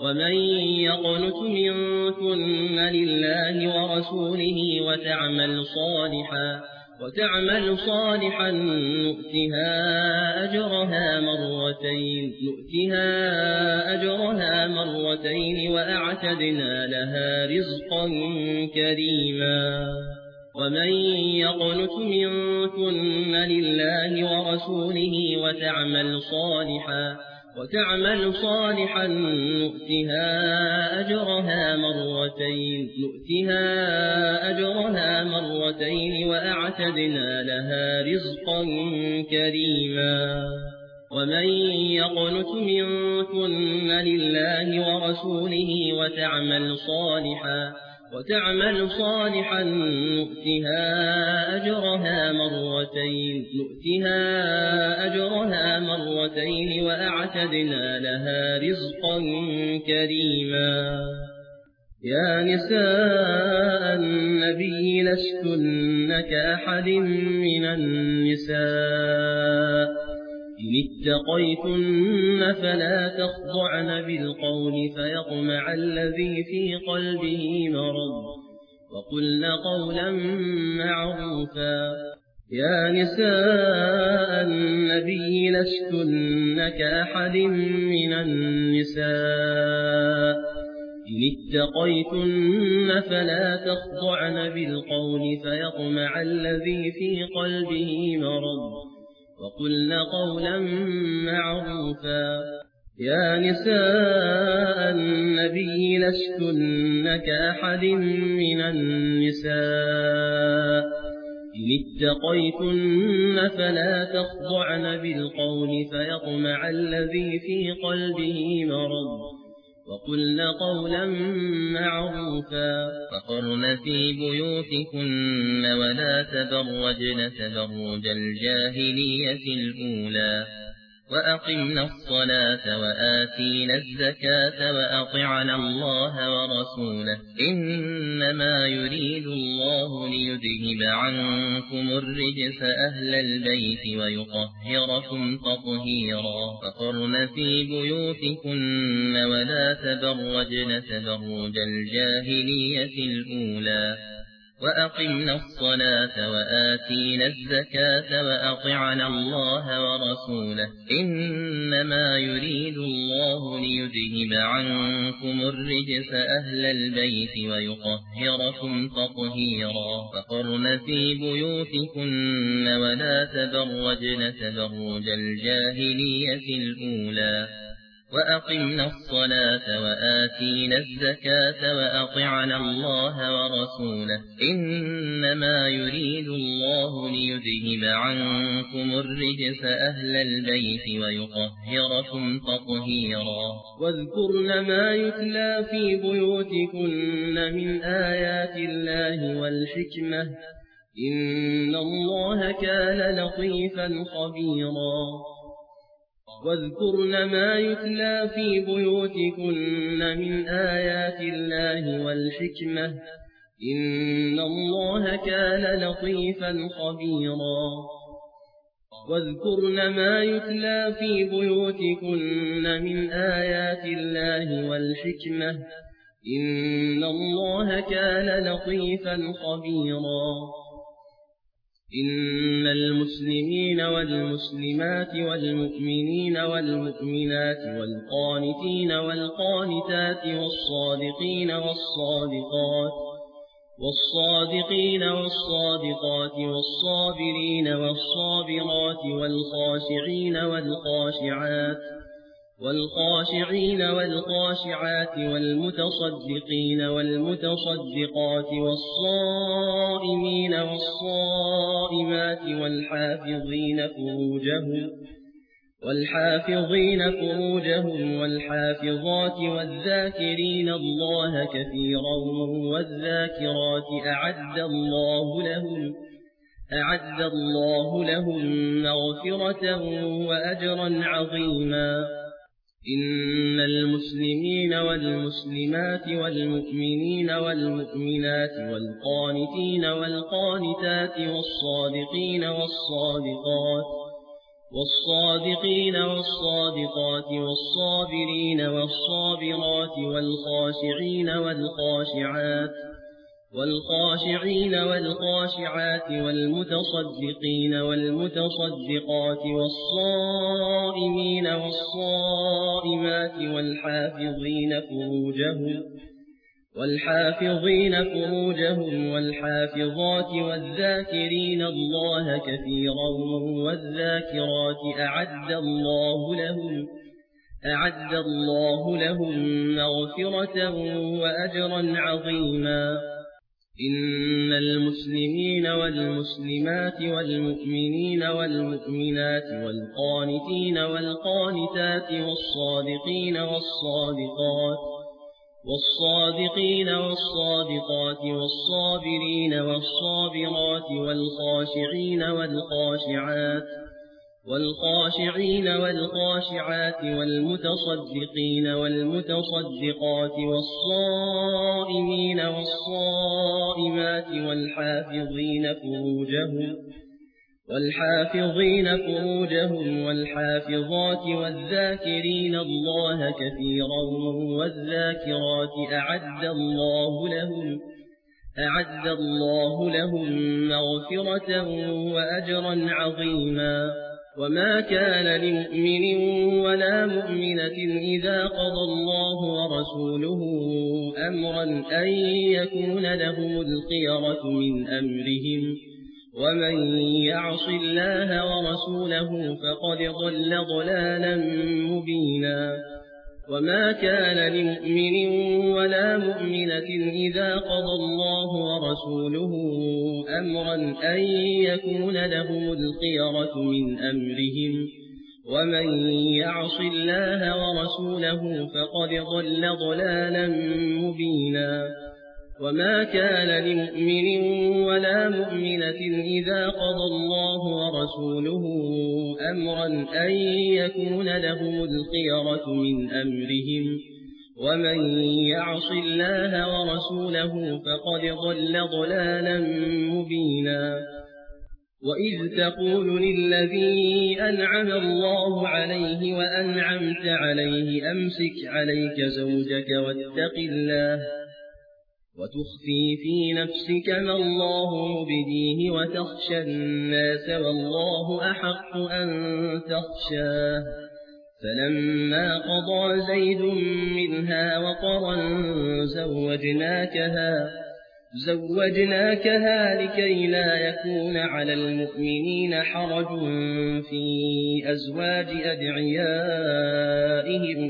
ومن يقنت منكن لله ورسوله وتعمل صالحا نؤتها أجرها مرتين وأعتدنا لها رزقا كريما. ومن يقنت منكن لله ورسوله وتعمل صالحا نؤتها أجرها مرتين وأعتدنا لها رزقا كريما. ومن يقنت منكن لله ورسوله وتعمل صالحا نؤتها أجرها مرتين وأعتدنا لها رزقا كريما. يا نساء النبي لستن كأحد من النساء إن اتقيتن فلا تخضعن بالقول فيطمع الذي في قلبه مرض وقلن قولا معروفا. يا نساء النبي لستن كأحد من النساء إن اتقيتن فلا تخضعن بالقول فيطمع الذي في قلبه مرض وقلن قولا معروفا. يا نساء النبي لستن كأحد من النساء إن اتقيتن فلا تخضعن بالقول فيطمع الذي في قلبه مرض وقلن قولا معروفا. وقرن في بيوتكن ولا تبرجن تبرج الجاهلية الأولى وأقمنا الصلاة وآتينا الزكاة وأطعنا الله ورسوله إنما يريد الله ليذهب عنكم الرجس أهل البيت ويطهركم تطهيرا. وقرن في بيوتكن ولا تبرجن تبرج الجاهلية الأولى وأقمنا الصلاة وآتينا الزكاة وأطعنا الله ورسوله إنما يريد الله ليذهب عنكم الرجس أهل البيت ويطهركم تطهيرا. وقرن في بيوتكن ولا تبرجن تبرج الجاهلية الأولى وأقمنا الصلاة وآتينا الزكاة وأطعنا الله ورسوله إنما يريد الله ليذهب عنكم الرجس أهل البيت ويطهركم تطهيرا. واذكرن ما يتلى في بيوتكن من آيات الله والحكمة إن الله كان لطيفا خبيرا. واذكرن ما يتلى في بيوتكن من آيات الله والحكمة إن الله كان لطيفا خبيرا. واذكرن ما يتلى في بيوتكن من آيات الله والحكمة إن الله كان لطيفا خبيرا. إن المسلمين والمسلمات والمؤمنين والمؤمنات والقانتين والقانتات والصادقين والصادقات والصابرين والصابرات والخاشعين والخاشعات والمتصدقين والمتصدقات والصائمين والصائمات والحافظين فروجهم والحافظات والذاكرين الله كثيرا والذاكرات أعد الله لهم مغفرة وأجرا عظيما. إن المسلمين والمسلمات والمؤمنين والمؤمنات والقانتين والقانتات والصادقين والصادقين والصادقات والصابرين والصابرات والخاشعين والخاشعات والمتصدقين والمتصدقات والصائمين والصائمات والحافظين فروجهم والحافظات والذاكرين الله كثيرا والذاكرات أعد الله لهم مغفرة وأجرا عظيما. إن المسلمين والمسلمات والمؤمنين والمؤمنات والقانتين والقانتات والصادقين والصادقات والصابرين والصابرات والخاشعين والخاشعات والمتصدقين والمتصدقات والصائمين والصائمات والحافظين فروجهم والحافظات والذاكرين الله كثيرا والذاكرات أعد الله لهم مغفرة وأجرا عظيما. وما كان لمؤمن ولا مؤمنة إذا قضى الله ورسوله أمرا أن يكون لهم الخيرة من أمرهم، ومن يعص الله ورسوله فقد ضل ضلالا مبينا. وما كان لمؤمن ولا مؤمنة إذا قضى الله ورسوله أمرا أن يكون لهم الخيرة من أمرهم، ومن يعص الله ورسوله فقد ضل ضلالا مبينا. وما كان لمؤمن ولا مؤمنة إذا قضى الله ورسوله أمرا أن يكون لهم الخيرة من أمرهم، ومن يعص الله ورسوله فقد ضل ضلالا مبينا. وإذ تقول للذي أنعم الله عليه وأنعمت عليه أمسك عليك زوجك واتق الله وتخفي في نفسك ما الله مبديه وتخشى الناس والله أحق أن تخشاه. فلما قضى زيد منها وطرا زوجناكها لكي لا يكون على المؤمنين حرج في أزواج أدعيائهم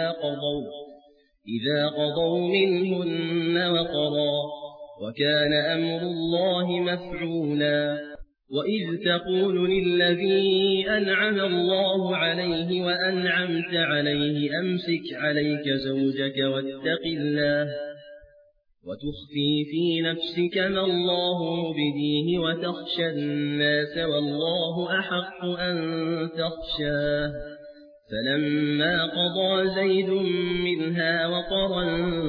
إذا قضوا منهن وطرا، وكان أمر الله مفعولا. وإذ تقول للذي أنعم الله عليه وأنعمت عليه أمسك عليك زوجك واتق الله وتخفي في نفسك ما الله مبديه وتخشى الناس والله أحق أن تخشاه. فلما قضى زيد منها وطرا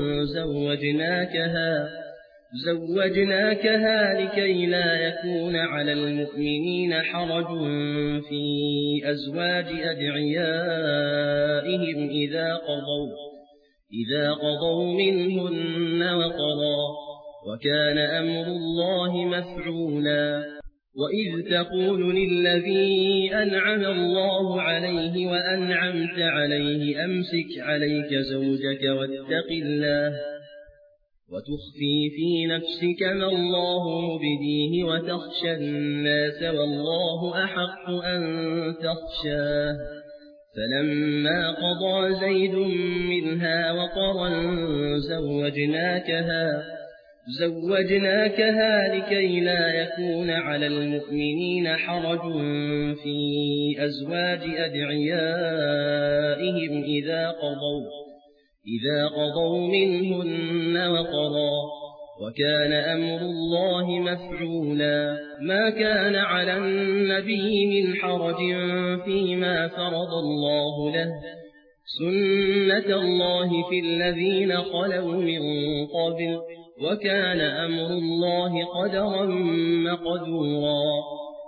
زوجناكها لكي لا يكون على المؤمنين حرج في أزواج أدعيائهم إذا قضوا منهن وطرا، وكان أمر الله مفعولا. وإذ تقول للذي أنعم الله عليه وأنعمت عليه أمسك عليك زوجك واتق الله وتخفي في نفسك ما الله مبديه وتخشى الناس والله أحق أن تخشاه. فلما قضى زيد منها وطرا زوجناكها لكي لا يكون على المؤمنين حرج في أزواج أدعيائهم إذا قضوا منهن وطرا، وكان أمر الله مفعولا. ما كان على النبي من حرج فيما فرض الله له، سنة الله في الذين خلوا من قبل، وكان أمر الله قدرا مقدورا.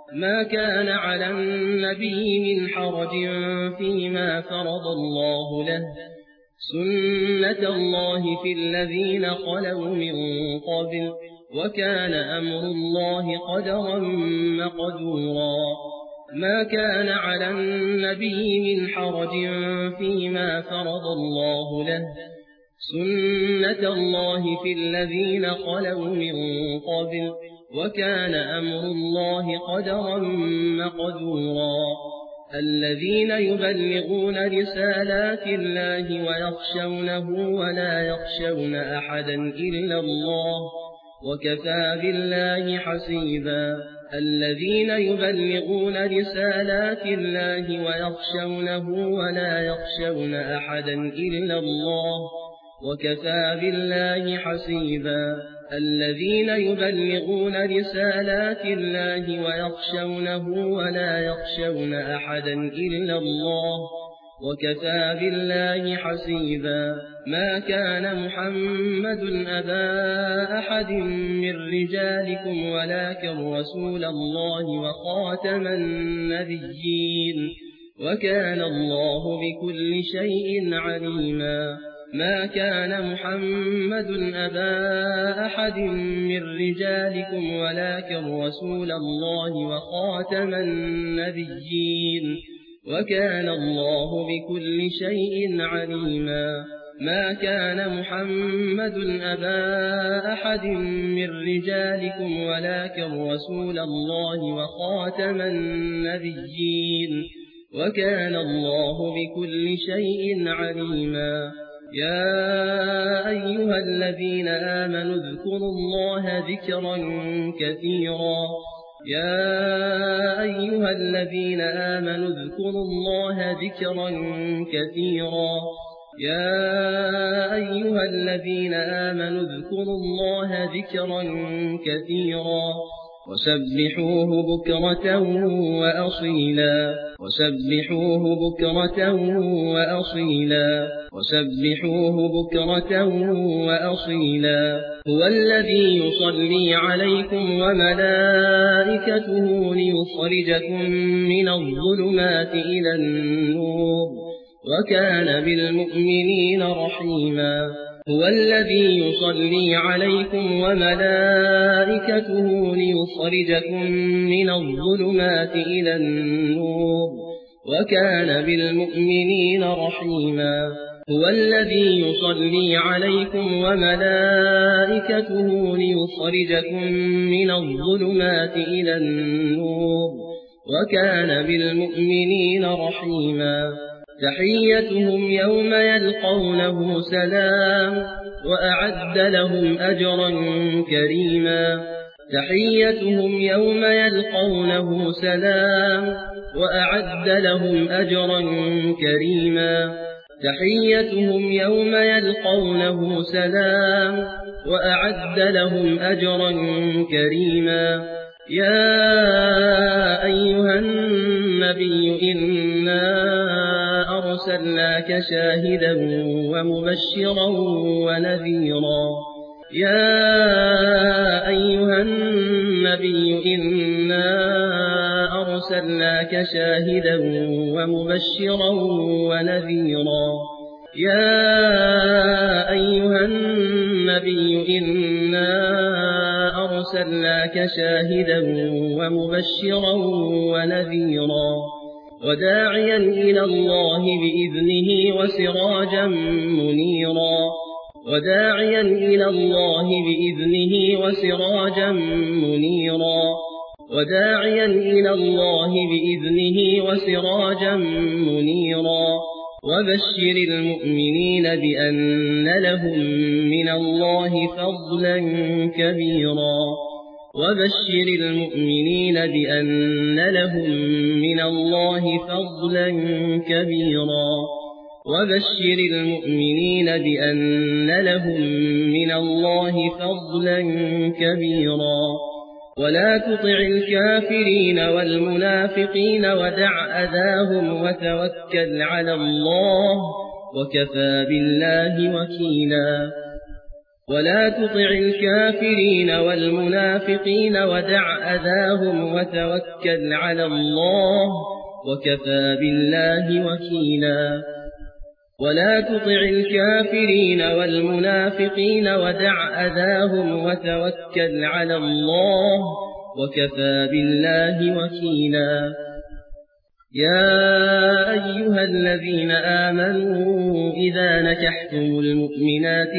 ما كان على النبي من حرج فيما فرض الله له سنة الله في الذين خلوا من قبل وكان أمر الله قدرا مقدورا ما كان على النبي من حرج فيما فرض الله له سنة الله في الذين خلوا من قبل وكان أمر الله قدرا مقدورا الذين يبلغون رسالات الله ويخشونه ولا يخشون أحدا إلا الله وكفى بالله حسيبا الذين يبلغون رسالات الله ويخشونه ولا يخشون أحدا إلا الله وكفى بالله حسيبا الذين يبلغون رسالات الله ويخشونه ولا يخشون أحدا إلا الله وكفى بالله حسيبا ما كان محمد أبا أحد من رجالكم ولكن رسول الله وخاتم النبيين وكان الله بكل شيء عليما ما كان محمد أبا أحد من رجالكم ولكن رسول الله وخاتم النبيين وكان الله بكل شيء عليما ما كان محمد أبا أحد من رجالكم ولكن رسول الله وخاتم النبيين وكان الله بكل شيء عليما يا أيها الذين آمنوا اذكروا الله ذكرا كثيرا يا أيها الذين آمنوا اذكروا الله ذكرا كثيرا يا أيها الذين آمنوا اذكروا الله ذكرا كثيرا وسبحوه بكرة وأصيلا وسبحوه بكرة وأصيلا وسبحوه بكرة وأصيلا هو الذي يصلي عليكم وملائكته ليخرجكم من الظلمات إلى النور وكان بالمؤمنين رحيما هو الذي يصلي عليكم وملائكته ليخرجكم من الظلمات إلى النور وكان بالمؤمنين رحيما هو الذي يصلي عليكم وملائكته ليخرجكم من الظلمات إلى النور وكان بالمؤمنين رحيما تحيتهم يوم يلقونه سلام وأعد لهم أجرا كريما تحيتهم يوم يلقونه سلام وأعد لهم أجرا كريما تحيتهم يوم يلقونه سلام وأعد لهم أجرا كريما يا أيها النبي إنا أرسلناك شاهدا ومبشرا ونذيرا يا أيها النبي إنا أرسلناك شاهدا ومبشرا ونذيرا يا أيها النبي إنا أرسلناك شاهدا ومبشرا ونذيرا وداعيا إلى الله بإذنه وسراجا منيرا وداعيا إلى الله بإذنه وسراجا منيرا وداعيا إلى الله بإذنه وسراجا منيرا وبشر المؤمنين بأن لهم من الله فضلا كبيرا وبشر المؤمنين بأن لهم من الله فضلا كبيرا وبشر المؤمنين بأن لهم من الله فضلا كبيرا ولا تطع الكافرين والمنافقين ودع أذاهم وتوكل على الله وكفى بالله وكيلا ولا تطع الكافرين والمنافقين ودع أذاهم وتوكل على الله وكفى بالله وكيلا ولا تطع الكافرين والمنافقين ودع أذاهم وتوكل على الله وكفى بالله وكيلا يا أيها الذين آمنوا إذا نكحتم المؤمنات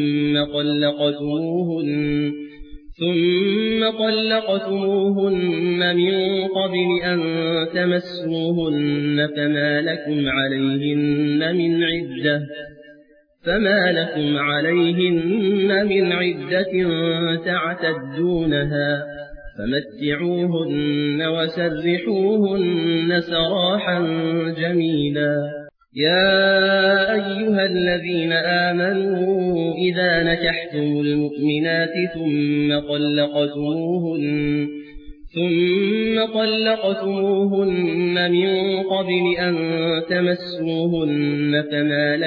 ثم طلقتموهن من قبل أن تمسوهن فما لكم عليهن من عدة تعتدونها فمتعوهن وسرحوهن سراحا جميلا يا أيها الذين آمنوا إذا نكحتم المؤمنات ثم طلقتموهن من قبل أن تمسوهن فما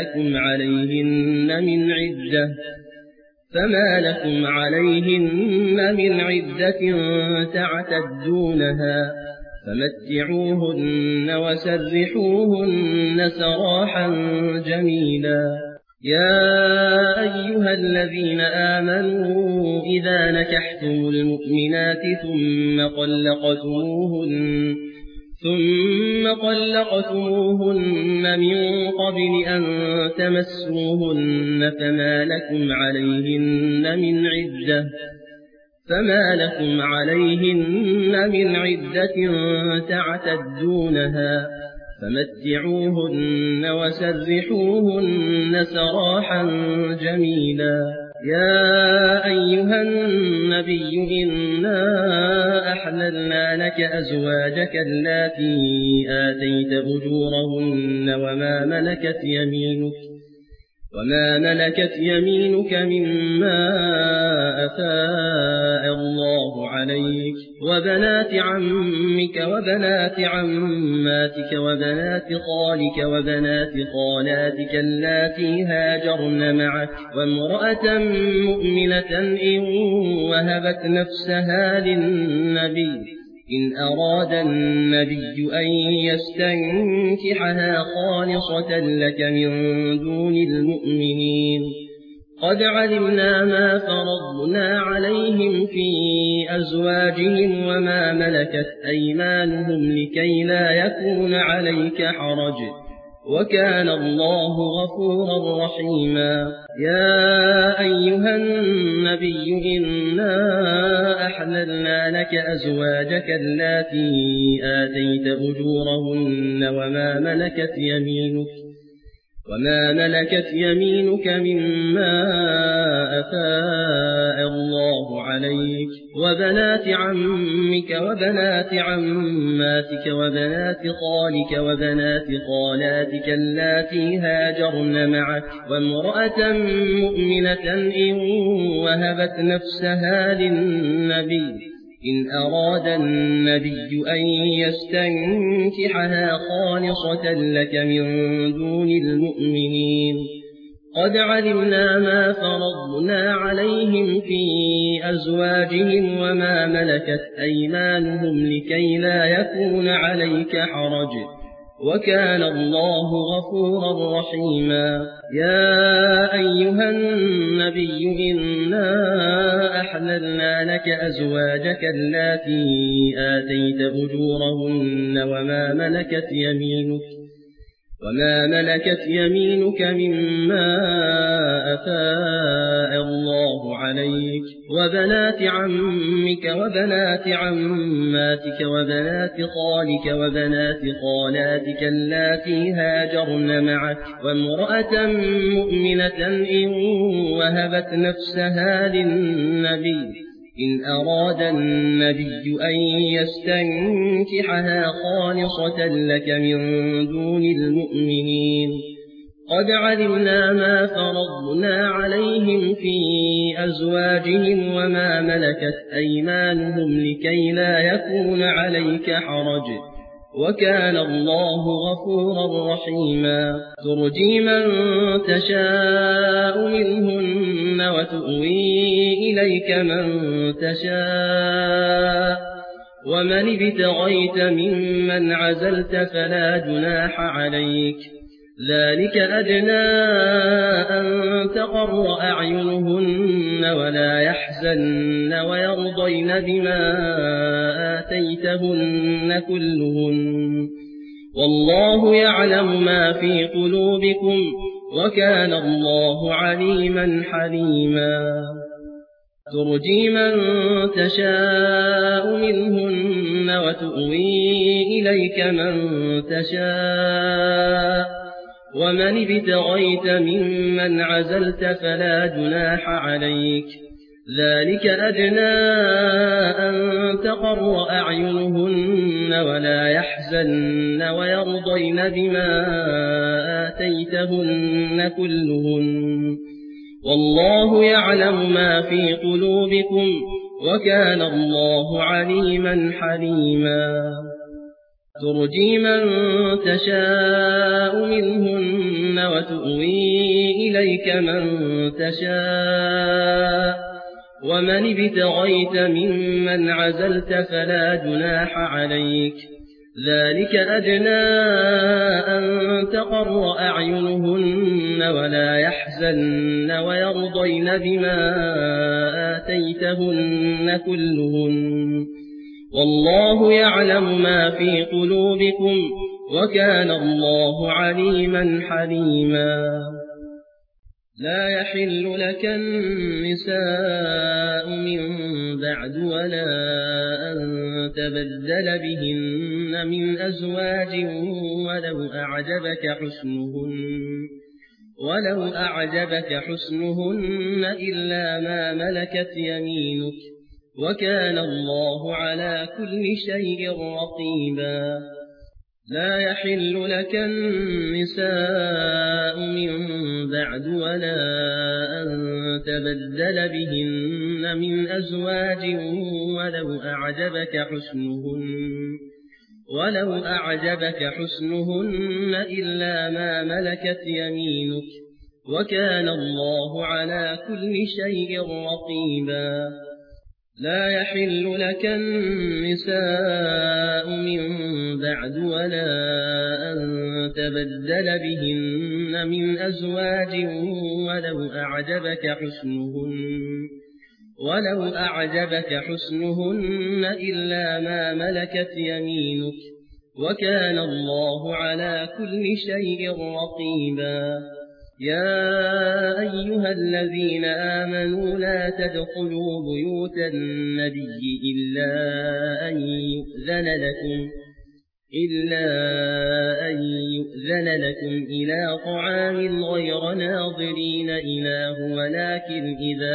لكم عليهن من عدة تعتدونها فمتعوهن وسرحوهن سراحا جميلا يا أيها الذين آمنوا إذا نكحتم المؤمنات ثم طلقتموهن من قبل أن تمسوهن فما لكم عليهن من عدة تعتدونها فمتعوهن وسرحوهن سراحا جميلا يا أيها النبي إنا أحللنا لك أزواجك اللاتي آتيت أجورهن وما ملكت يمينك مما أفاء الله عليك وبنات عمك وبنات عماتك وبنات خالك وبنات خالاتك اللاتي هاجرن معك وامرأة مؤمنة إن وهبت نفسها للنبي إن أراد النبي أن يستنكحها خالصة لك من دون المؤمنين قد علمنا ما فرضنا عليهم في أزواجهم وما ملكت أيمانهم لكي لا يكون عليك حرج وكان الله غفورا رحيما يا أيها النبي إنا أحللنا لك أزواجك اللاتي آتيت أجورهن وما ملكت يمينك مما أفاء الله عليك وبنات عمك وبنات عماتك وبنات خالك وبنات خالاتك اللاتي هاجرن معك وامرأة مؤمنة إن وهبت نفسها للنبي إن أراد النبي أن يستنكحها خالصة لك من دون المؤمنين قد علمنا ما فرضنا عليهم في أزواجهم وما ملكت أيمانهم لكي لا يكون عليك حرج وكان الله غفورا رحيما يا أيها النبي إنا أحللنا لك أزواجك اللاتي آتيت أجورهن وما ملكت يمينك مما أفاء الله عليك وبنات عمك وبنات عماتك وبنات خالك وبنات خالاتك اللاتي هاجرن معك وامرأة مؤمنة إن وهبت نفسها للنبي إن أراد النبي أن يستنكحها خالصة لك من دون المؤمنين قد علمنا ما فرضنا عليهم في أزواجهم وما ملكت أيمانهم لكي لا يكون عليك حرج وكان الله غفورا رحيما ترجي من تشاء منهن وتؤوي إليك من تشاء ومن ابتغيت ممن عزلت فلا جناح عليك ذلك أدنى أن تقر أعينهن ولا يحزن ويرضين بما آتيتهن كلهن والله يعلم ما في قلوبكم وكان الله عليما حليما ترجي من تشاء منهن وتؤوي إليك من تشاء ومن ابتغيت ممن عزلت فلا جناح عليك ذلك أدنى أن تقر أعينهن ولا يحزن ويرضين بما آتيتهن كلهن والله يعلم ما في قلوبكم وكان الله عليما حليما ترجي من تشاء منهن وتؤوي إليك من تشاء ومن ابتغيت ممن عزلت فلا جناح عليك ذلك أدنى أن تقر أعينهن ولا يحزن ويرضين بما آتيتهن كلهن والله يعلم ما في قلوبكم وكان الله عليما حليما لا يحل لك النساء من بعد ولا أن تبدل بهن من أزواج ولو أعجبك حسنهن إلا ما ملكت يمينك وكان الله على كل شيء رقيبا لا يحل لك النساء من بعد ولا أن تبدل بهن من أزواج ولو أعجبك حسنهن إلا ما ملكت يمينك وكان الله على كل شيء رقيبا لا يحل لك النساء من بعد ولا أن تبدل بهن من أزواج ولو أعجبك حسنهن إلا ما ملكت يمينك وكان الله على كل شيء رقيبا يا أيها الذين آمنوا لا تدخلوا بيوت النبي إلا أن يؤذن لكم إلى طعام غير ناظرين إناه ولكن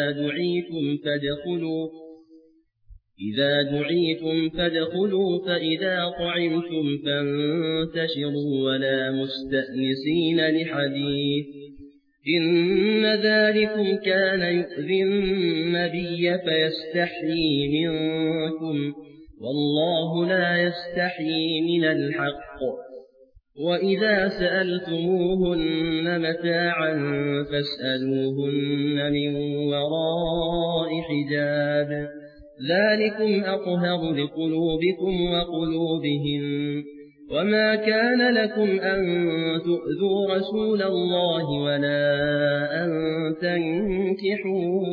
إذا دعيتم فادخلوا فإذا طعمتم فانتشروا ولا مستأنسين لحديث إن ذلكم كان يؤذي النبي فيستحيي منكم والله لا يستحيي من الحق وإذا سألتموهن متاعا فاسألوهن من وراء حجاب ذلكم أطهر لقلوبكم وقلوبهم وما كان لكم أن تؤذوا رسول الله ولا أن تنكحوا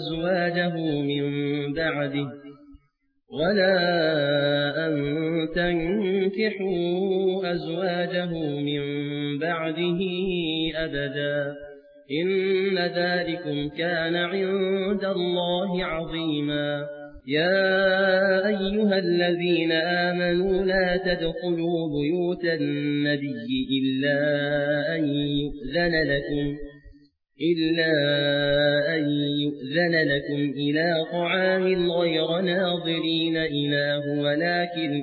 أزواجه من بعده أبدا إن ذلكم كان عند الله عظيما يا أيها الذين آمنوا لا تدخلوا بيوت النبي إلا أن يؤذن لكم إلى طعام غير ناظرين إناه ولكن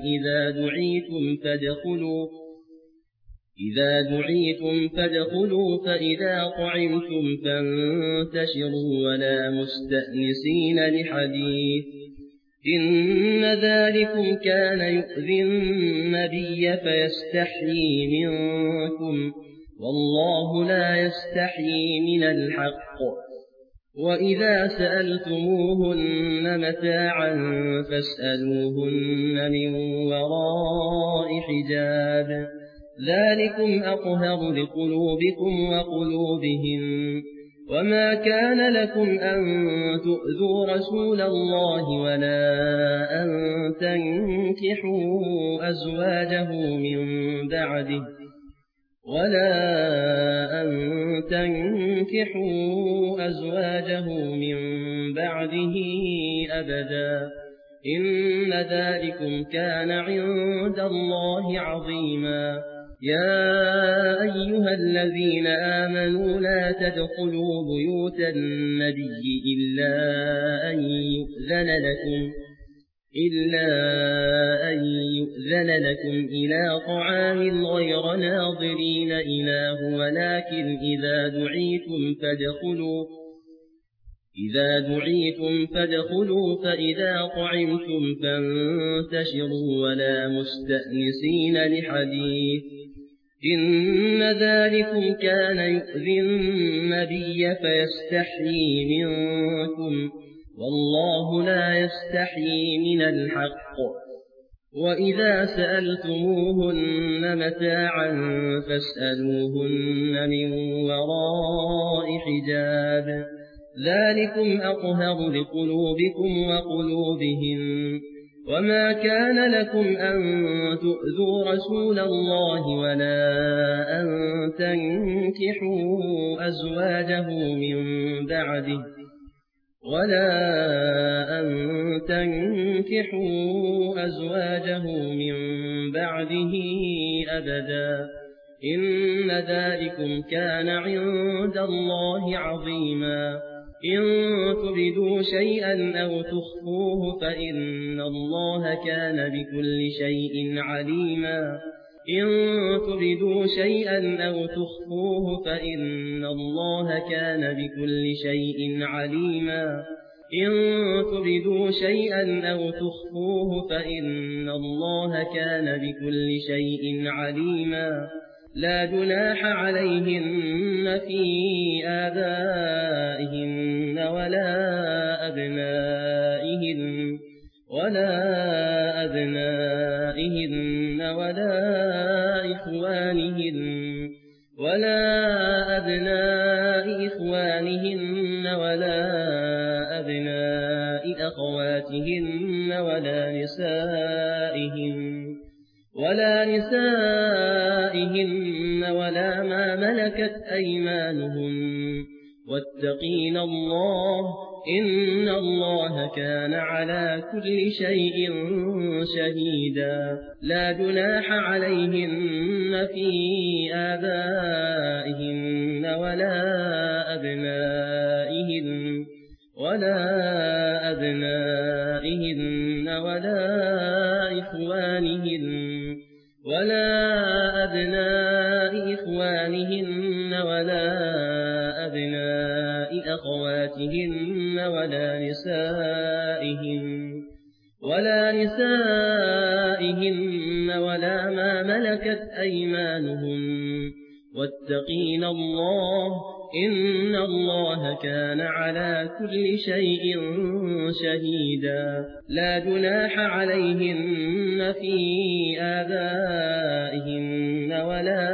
إذا دعيتم فادخلوا فإذا طعمتم فانتشروا ولا مستأنسين لحديث إن ذلكم كان يؤذي النبي فيستحيي منكم والله لا يستحيي من الحق وإذا سألتموهن متاعا فاسألوهن من وراء حجاب ذلكم أطهر لقلوبكم وقلوبهن وما كان لكم أن تؤذوا رسول الله ولا أن تنكحوا أزواجه من بعده أبدا إن ذلكم كان عند الله عظيما يا أيها الذين آمنوا لا تدخلوا بيوت النبي إلا أن يؤذن لكم إلى طعام غير ناظرين إناه ولكن إذا دعيتم فادخلوا فإذا طعمتم فانتشروا ولا مستأنسين لحديث إن ذلكم كان يؤذي النبي فيستحيي منكم والله لا يستحيي من الحق وإذا سألتموهن متاعا فاسألوهن من وراء حجاب ذلكم أطهر لقلوبكم وقلوبهن وما كان لكم أن تؤذوا رسول الله ولا أن تنكحوا أزواجه من بعده أبدا إن ذلكم كان عند الله عظيما إن تبدوا شيئا أو تخفوه فإن الله كان بكل شيء عليما لا جناح عليهن في آبائهن ولا أبنائهن ولا أبناء إخوانهن ولا أبناء أخواتهن ولا نسائهن ولا ما ملكت أيمانهن واتقين الله إن الله كان على كل شيء شهيدا لا جناح عليهن في آبائهن ولا أبنائهن ولا أبناء إخوانهن ولا أبناء أخواتهن ولا نسائهن ولا ما ملكت أيمانهن واتقين الله إن الله كان على كل شيء شهيدا لا جناح عليهن في آبائهن ولا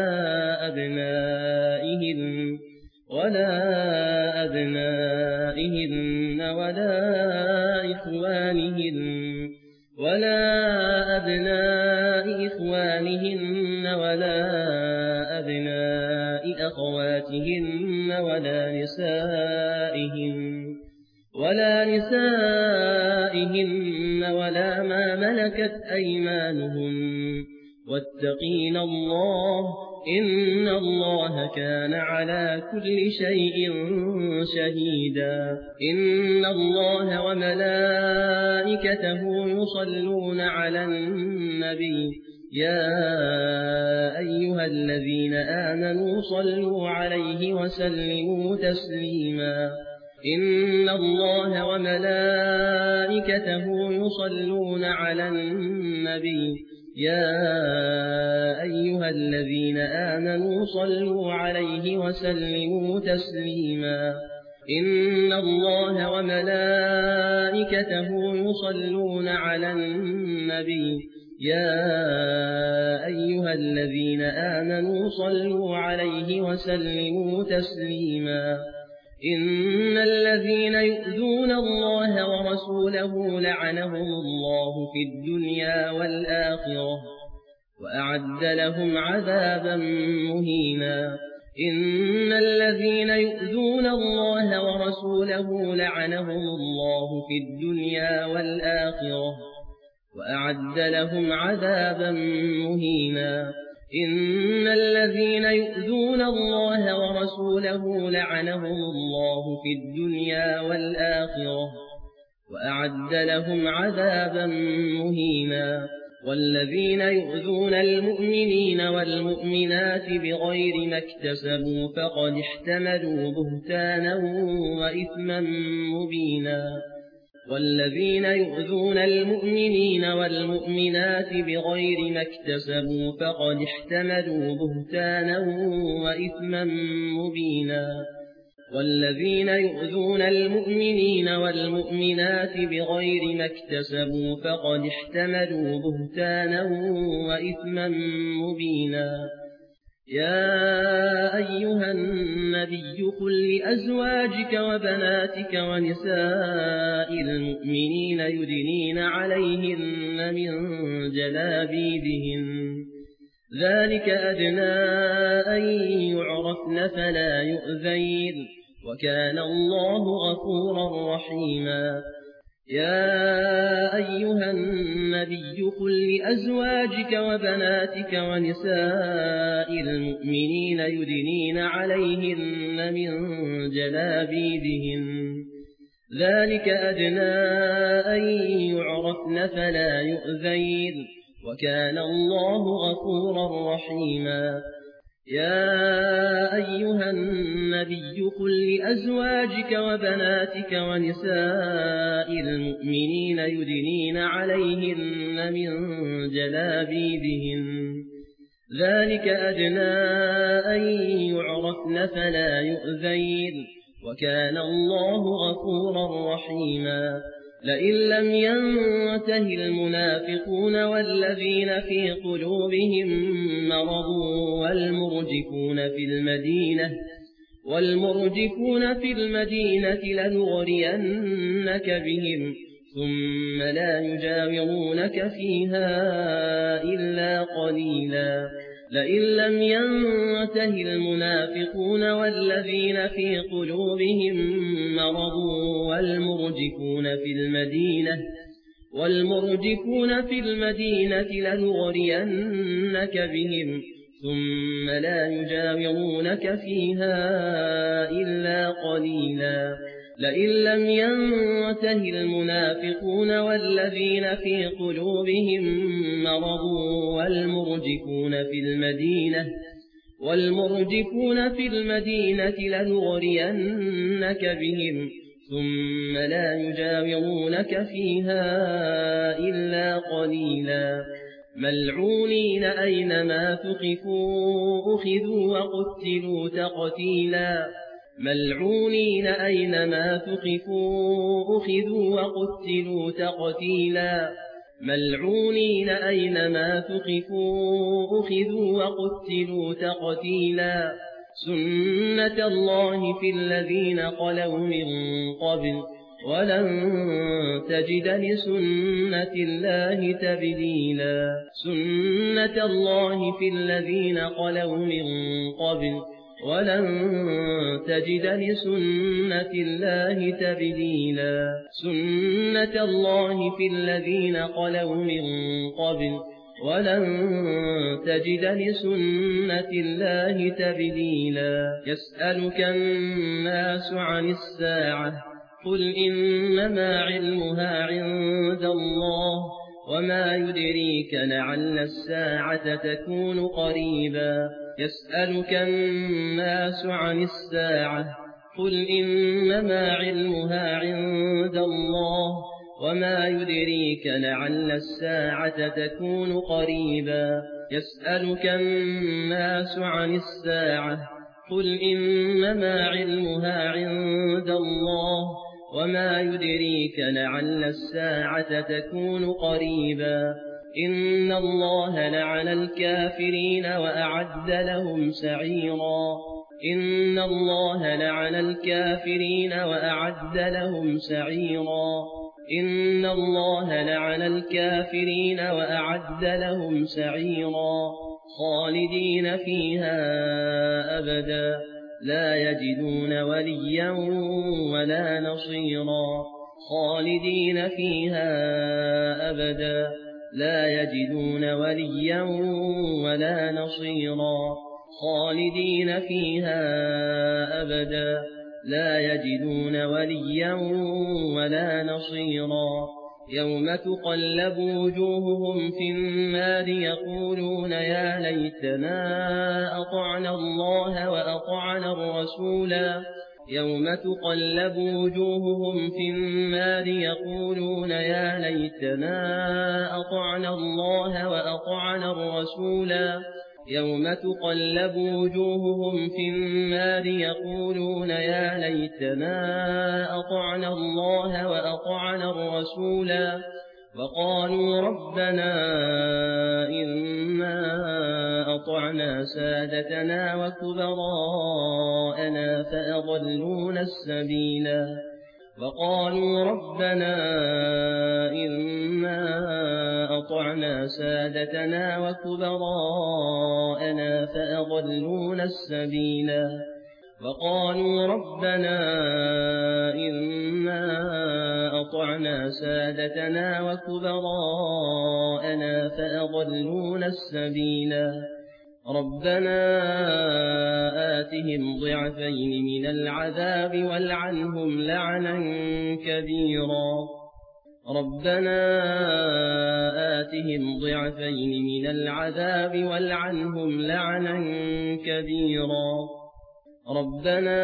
أبنائهن ولا أبناء إخوانهن ولا أبناء أخواتهن ولا نسائهن ولا ما ملكت أيمانهن واتقين الله إن الله كان على كل شيء شهيدا إن الله وملائكته يصلون على النبي يا أيها الذين آمنوا صلوا عليه وسلموا تسليما إن الله وملائكته يصلون على النبي يا أيها الذين آمنوا صلوا عليه وسلموا تسليما إن الله وملائكته يصلون على النبي يا أيها الذين آمنوا صلوا عليه وسلموا تسليما إن الذين يؤذون الله ورسوله لعنهم الله في الدنيا والآخرة وأعد لهم عذابا مهينا إن الذين يؤذون الله ورسوله لعنهم الله في الدنيا والآخرة وأعد لهم عذابا مهينا إن الذين يؤذون الله ورسوله لعنهم الله في الدنيا والآخرة وأعد لهم عذابا مهينا والذين يؤذون المؤمنين والمؤمنات بغير ما اكتسبوا فقد احتملوا بهتانا وإثما مبينا والذين يؤذون المؤمنين والمؤمنات بغير ما اكتسبوا فقد احتملوا بهتانا وإثما مبينا والذين يؤذون المؤمنين والمؤمنات بغير ما اكتسبوا فقد احتملوا بهتانا وإثما مبينا يا أيها النبي قل لأزواجك وبناتك ونساء المؤمنين يدنين عليهن من جلابيبهن ذلك أدنى أن يعرفن فلا يؤذين وكان الله غفورا رحيما يا أيها النبي قل لأزواجك وبناتك ونساء المؤمنين يدنين عليهن من جلابيبهن ذلك أدنى أن يعرفن فلا يؤذين وكان الله غفورا رحيما يا أيها النبي قل لأزواجك وبناتك ونساء المؤمنين يدنين عليهن من جلابيبهن ذلك أدنى أن يعرفن فلا يؤذين وكان الله غفورا رحيما لئن لم ينته المنافقون والذين في قلوبهم مرض والمرجفون في المدينة لنغرينك بهم ثم لا يجاورونك فيها إلا قليلا لئن لم ينته المنافقون والذين في قلوبهم مرض والمرجفون في المدينة لنغرينك بهم ثم لا يجاورونك فيها إلا قليلا لئن لم ينته المنافقون والذين في قلوبهم مرض والمرجفون في المدينة لنغرينك بهم ثم لا يجاورونك فيها إلا قليلا ملعونين أينما ثقفوا أخذوا وقتلوا تقتيلا ملعونين أينما ثقفوا أخذوا وقتلوا تقتيلا ملعونين أينما ثقفوا أخذوا وقتلوا تقتيلا سنة الله في الذين خلوا من قبل ولن تجد لسنة الله تبديلا سنة الله في الذين خلوا من قبل ولن تجد لسنة الله تبديلا سنة الله في الذين خلوا من قبل ولن تجد لسنة الله تبديلا يسألك الناس عن الساعة قل إنما علمها عند الله وما يدريك لعل الساعة تكون قريبا يسألك الناس عن الساعة قل إنما علمها عند الله وما يدريك لعل الساعة تكون قريبا يسألك الناس عن الساعة قل إنما علمها عند الله وما يدريك لعل الساعة تكون قريبا إن الله لعن الكافرين وأعد لهم سعيرا إن الله لعن الكافرين وأعد لهم سعيرا إن الله لعن الكافرين وأعد لهم سعيرا خالدين فيها أبدا لا يجدون وليا ولا نصيرا خالدين فيها أبدا لا يجدون وليا ولا نصيرا خالدين فيها أبدا لا يجدون وليا ولا نصيرا يوم تقلب وجوههم في النار يقولون يا ليتنا أطعنا الله وأطعنا الرسولا يوم تقلب وجوههم في النار يقولون يا ليتنا أطعنا الله وأطعنا الرسولا يوم تقلب وجوههم في النار يقولون يا ليتنا أطعنا الله وأطعنا الرسولا وقالوا ربنا إنا أطعنا سادتنا وكبراءنا فأضلونا السبيلا وقالوا ربنا إنا أطعنا سادتنا وكبراءنا فأضلونا السبيلا وقالوا ربنا إنا أطعنا سادتنا وكبراءنا فأضلونا السبيلا ربنا آتهم ضعفين من العذاب والعنهم لعنا كبيرا ربنا آتهم ضعفين من العذاب والعنهم لعنا كبيرا ربنا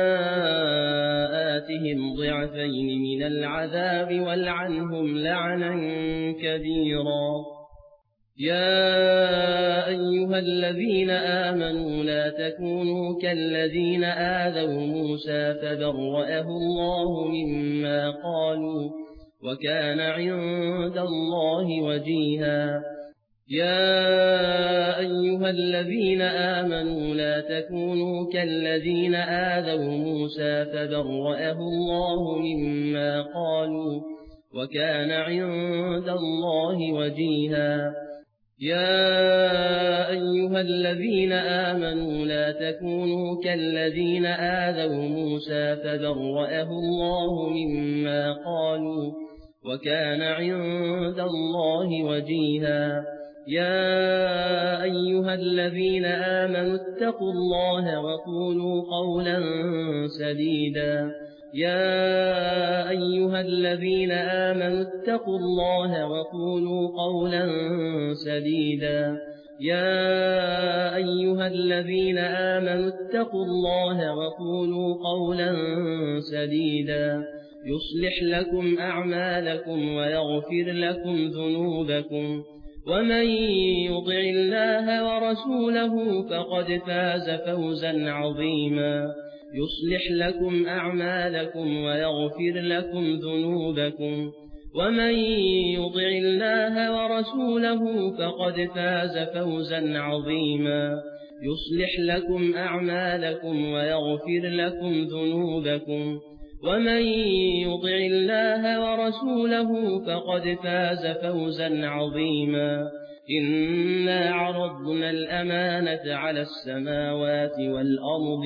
آتهم ضعفين من العذاب والعنهم لعنا كبيرا يا أيها الذين آمنوا لا تكونوا كالذين آذوا موسى فبرأه الله مما قالوا وكان عند الله وجيها يا أيها الذين آمنوا لا تكونوا كالذين آذوا موسى فبرأه الله مما قالوا وكان عند الله وجيها يا أيها الذين آمنوا لا تكونوا كالذين آذوا موسى فبرأه الله مما قالوا وكان عند الله وجيها يا أيها الذين آمنوا اتقوا الله وقولوا قولا سديدا يا أيها الذين آمنوا اتقوا الله وقولوا قولا سديدا يا أيها الذين آمنوا اتقوا الله وقولوا قولا سديدا يصلح لكم أعمالكم ويغفر لكم ذنوبكم ومن يطع الله ورسوله فقد فاز فوزا عظيما يصلح لكم أعمالكم ويغفر لكم ذنوبكم ومن يطع الله ورسوله فقد فاز فوزا عظيما يصلح لكم أعمالكم ويغفر لكم ذنوبكم ومن يطع الله ورسوله فقد فاز فوزا عظيما إنا عرضنا الأمانة على السماوات والأرض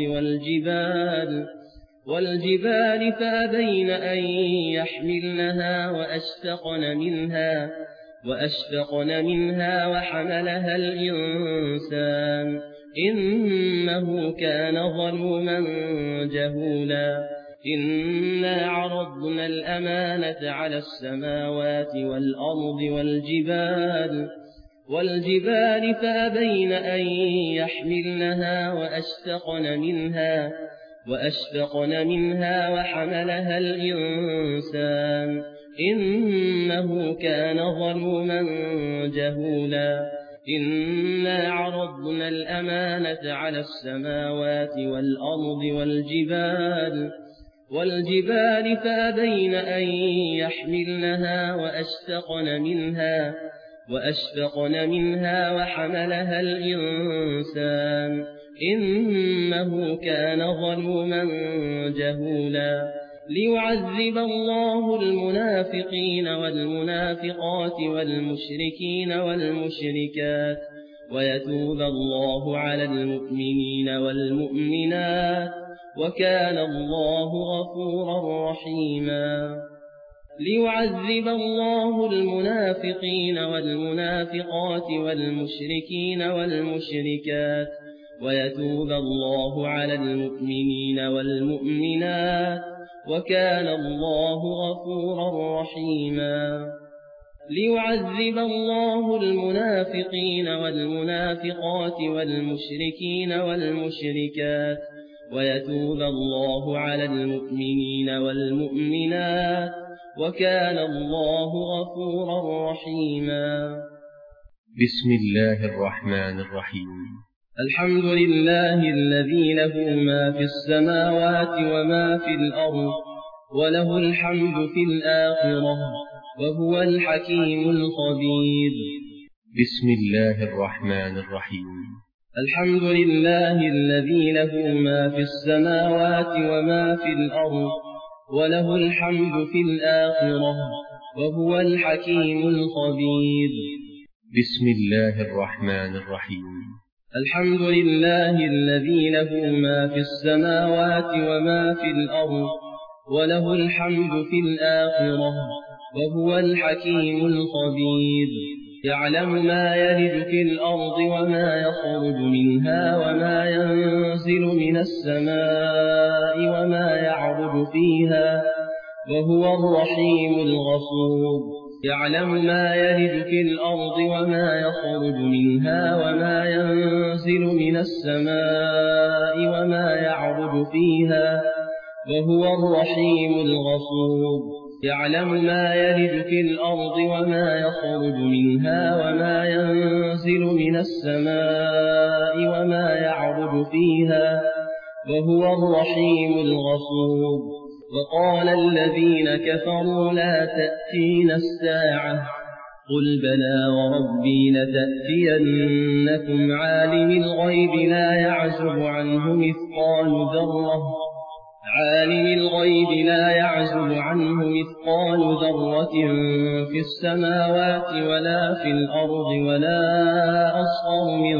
والجبال فأبين أن يحملنها وأشفقن منها وحملها الإنسان إنه كان ظلوما جهولا إنا عرضنا الأمانة على السماوات والأرض والجبال فأبين أن يحملنها وأشفقن منها وحملها الإنسان إنه كان ظلوما جهولا إنا عرضنا الأمانة على السماوات والأرض والجبال فأبين أن يحملنها وأشفقن منها وحملها الإنسان إنه كان ظلوما جهولا ليعذب الله المنافقين والمنافقات والمشركين والمشركات ويتوب الله على المؤمنين والمؤمنات وكان الله غفورا رحيما ليعذب الله المنافقين والمنافقات والمشركين والمشركات ويتوب الله على المؤمنين والمؤمنات وكان الله غفورا رحيما ليعذب الله المنافقين والمنافقات والمشركين والمشركات ويتوب الله على المؤمنين والمؤمنات وكان الله غفورا رحيما بسم الله الرحمن الرحيم الحمد لله الذي له ما في السماوات وما في الأرض وله الحمد في الآخرة وهو الحكيم الخبير بسم الله الرحمن الرحيم الحمد لله الذي له ما في السماوات وما في الأرض وله الحمد في الآخرة وهو الحكيم الخبير بسم الله الرحمن الرحيم الحمد لله الذي له ما في السماوات وما في الأرض وله الحمد في الآخرة وهو الحكيم الخبير يعلم ما يلج في الأرض وما يخرج منها وما ينزل من السماء وما يعرج فيها وهو الرحيم الغفور يعلم ما يلج في الأرض وما يخرج منها وما ينزل من السماء وما يعرج فيها وهو الرحيم الغفور يعلم ما يلج في الأرض وما يخرج منها وما ينزل من السماء وما يعرج فيها وهو الرحيم الغفور وقال الذين كفروا لا تأتينا الساعة قل بلى وربي لتأتينكم عالم الغيب لا يعزب عنه مثقال ذرة في السماوات ولا في الأرض ولا أصغر من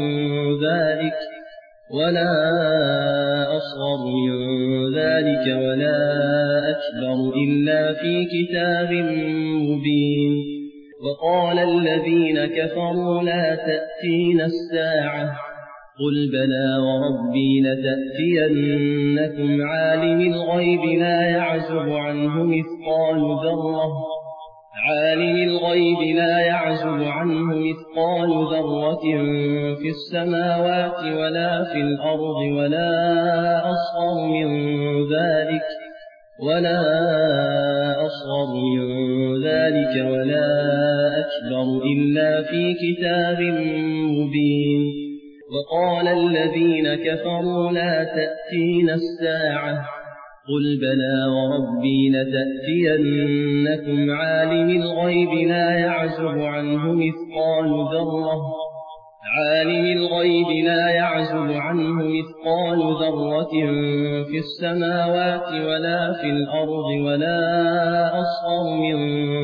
ذلك ولا أكبر إلا في كتاب مبين وقال الذين كفروا لا تأتينا الساعة قل بلى وربي لتأتينكم عالم الغيب لا يعزب عنه مثقال ذرة في السماوات ولا في الأرض ولا أصغر من ذلك ولا أكبر إلا في كتاب مبين وقال الذين كفروا لا تأتينا الساعة قل بلى وربي لتأتينكم عالم الغيب لا يعزب عنه مثقال ذرة في السماوات ولا في الأرض ولا أصغر من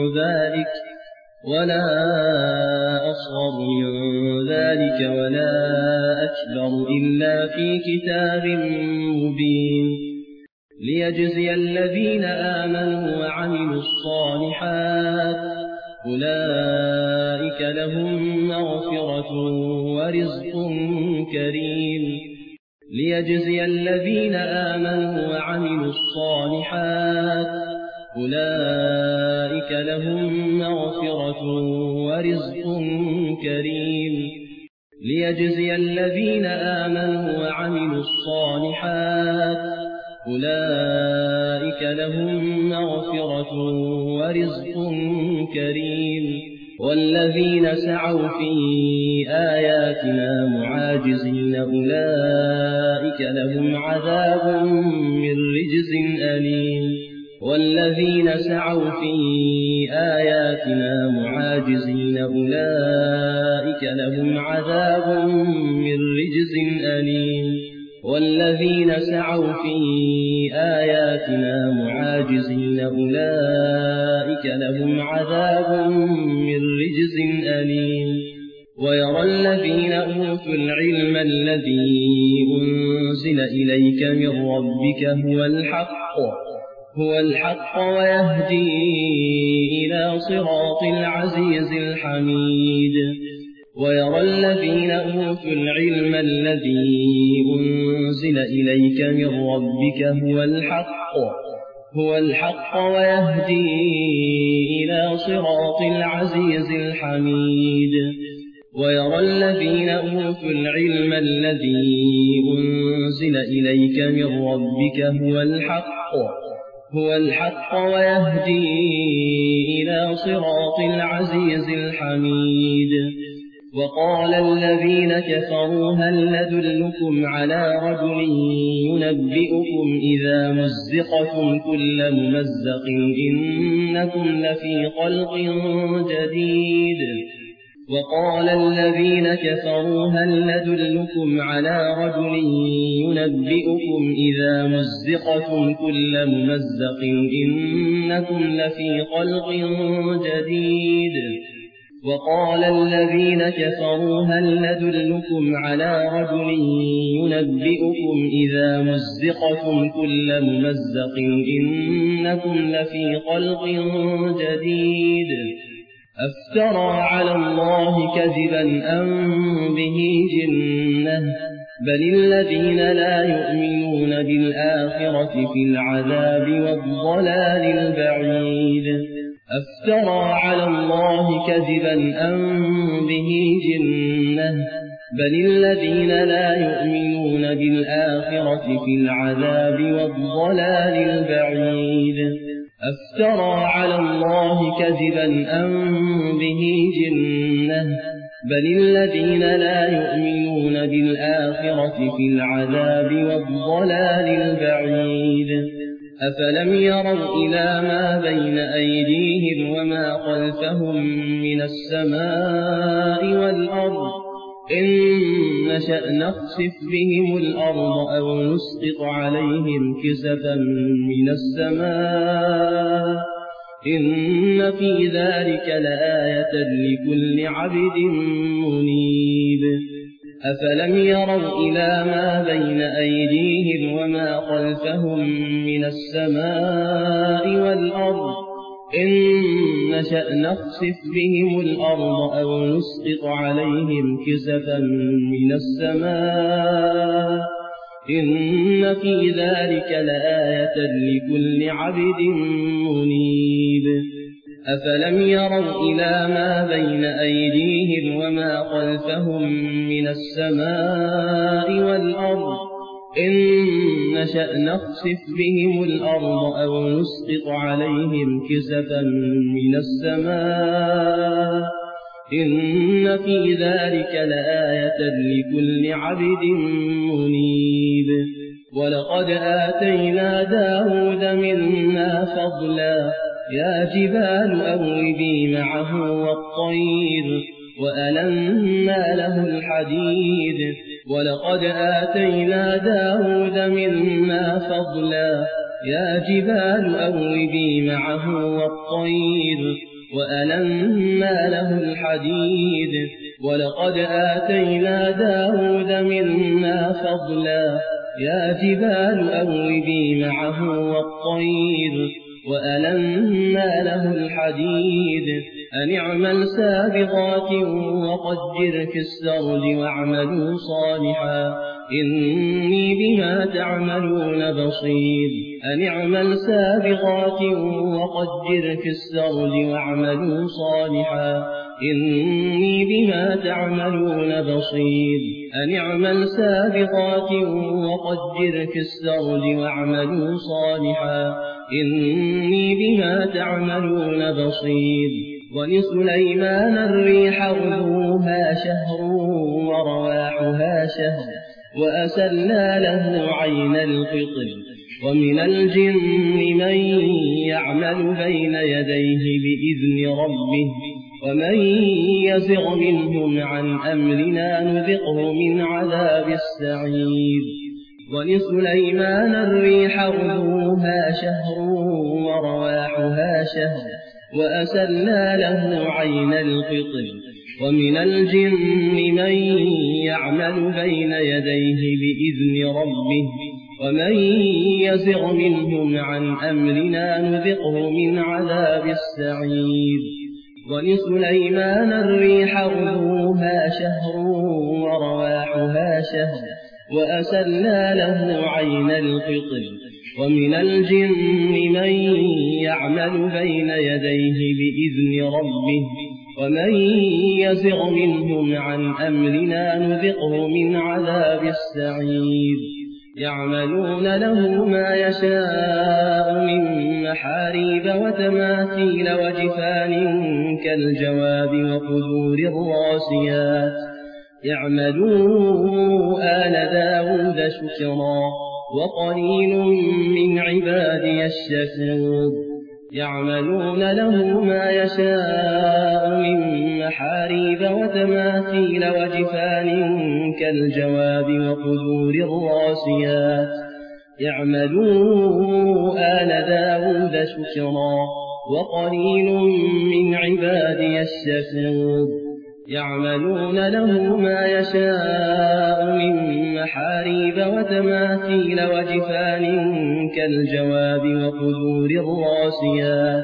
ذلك ولا أكبر إلا في كتاب مبين ليجزي الذين آمنوا وعملوا الصالحات أولئك لهم مغفرة ورزق كريم ليجزي الذين آمنوا وعملوا الصالحات أولئك لهم مغفرة ورزق كريم ليجزي الذين آمنوا وعملوا الصالحات أولئك لهم مغفرة ورزق كريم والذين سعوا في آياتنا معاجزين أولئك لهم عذاب من رجز أليم والذين سعوا في آياتنا معاجزين أولئك لهم عذاب من رجز أليم والذين سعوا في آياتنا معاجزين أولئك لهم عذاب من رجز أليم ويرى الذين أوتوا العلم الذي أنزل إليك من ربك هو الحق ويهدي إلى صراط العزيز الحميد ويرى الذين أوتوا العلم الذي أنزل إليك من ربك هو الحق ويهدي إلى صراط العزيز الحميد ويرى الذين أوتوا العلم الذي أنزل إليك من ربك هو الحق ويهدي إلى صراط العزيز الحميد وقال الذين كفروا هل ندلكم على رجل ينبئكم إذا مزقتم كل ممزق إنكم لفي خلق جديد وقال الذين كفروا هل ندلكم على رجل ينبئكم إذا مزقتم كل ممزق إنكم لفي خلق جديد وقال الذين كفروا هل ندلكم على رجل ينبئكم إذا مزقتم كل ممزق إنكم لفي خلق جديد أفترى على الله كذبا أم به جنة بل الذين لا يؤمنون بالآخرة في العذاب والضلال البعيد أفترى على الله كذبا أم به جنة بل الذين لا يؤمنون بالآخرة في العذاب والضلال البعيد أفترى على الله كذبا أم به جنة بل الذين لا يؤمنون بالآخرة في العذاب والضلال البعيد أفلم يروا إلى ما بين أيديهم وما خلفهم من السماء والأرض إن نشأ نخسف بهم الأرض أو نسقط عليهم كسفا من السماء إن في ذلك لآية لكل عبد منيب أفلم يروا إلى ما بين أيديهم وما خلفهم من السماء والأرض إن نشأ نخسف بهم الأرض أو نسقط عليهم كسفا من السماء إن في ذلك لآية لكل عبد منيب أفلم يروا إلى ما بين أيديهم وما خلفهم من السماء والأرض إن نشأ نخسف بهم الأرض أو نسقط عليهم كسفا من السماء إن في ذلك لآية لكل عبد منيب ولقد آتينا داود منا فضلا يا جبال أوبي معه والطير وألنا له الحديد ولقد آتينا داود منا فضلا يا جبال أوبي معه والطير وألنا له الحديد ولقد آتينا داود منا فضلا يا جبال أوبي معه والطير وألنا له الحديد أن اعمل سابغات وقدر في السرد واعملوا صالحا إني بما تعملون بصير أن اعمل سابغات وقدر في السرد واعملوا صالحا إني بما تعملون بصير أن اعمل سابغات وقدر في السرد واعملوا صالحا إني بما تعملون بصير ولسليمان الريح غدوها شهر ورواحها شهر وأسلنا له عين القطر ومن الجن من يعمل بين يديه بإذن ربه ومن يزغ منهم عن أمرنا نذقه من عذاب السعير ولسليمان الريح غدوها شهر ورواحها شهر وأسلنا له عين القطر ومن الجن من يعمل بين يديه بإذن ربه ومن يزغ منهم عن أمرنا نذقه من عذاب السعير ولسليمان الريح غدوها شهر ورواحها شهر وأسلنا له عين القطر ومن الجن من يعمل بين يديه بإذن ربه ومن يزغ منهم عن أمرنا نذقه من عذاب السعير يعملون له ما يشاء من محاريب وتماثيل وجفان كالجواب وقدور الراسيات يعملوا آل داود شكرا وقليل من عبادي الشكور يعملون له ما يشاء من محاريب وتماثيل وجفان كالجواب وقدور الراسيات يعملوا آل داود شكرا وقليل من عبادي الشكور يعملون له ما يشاء من محاريب وتماثيل وجفان كالجواب وقدور الراسيات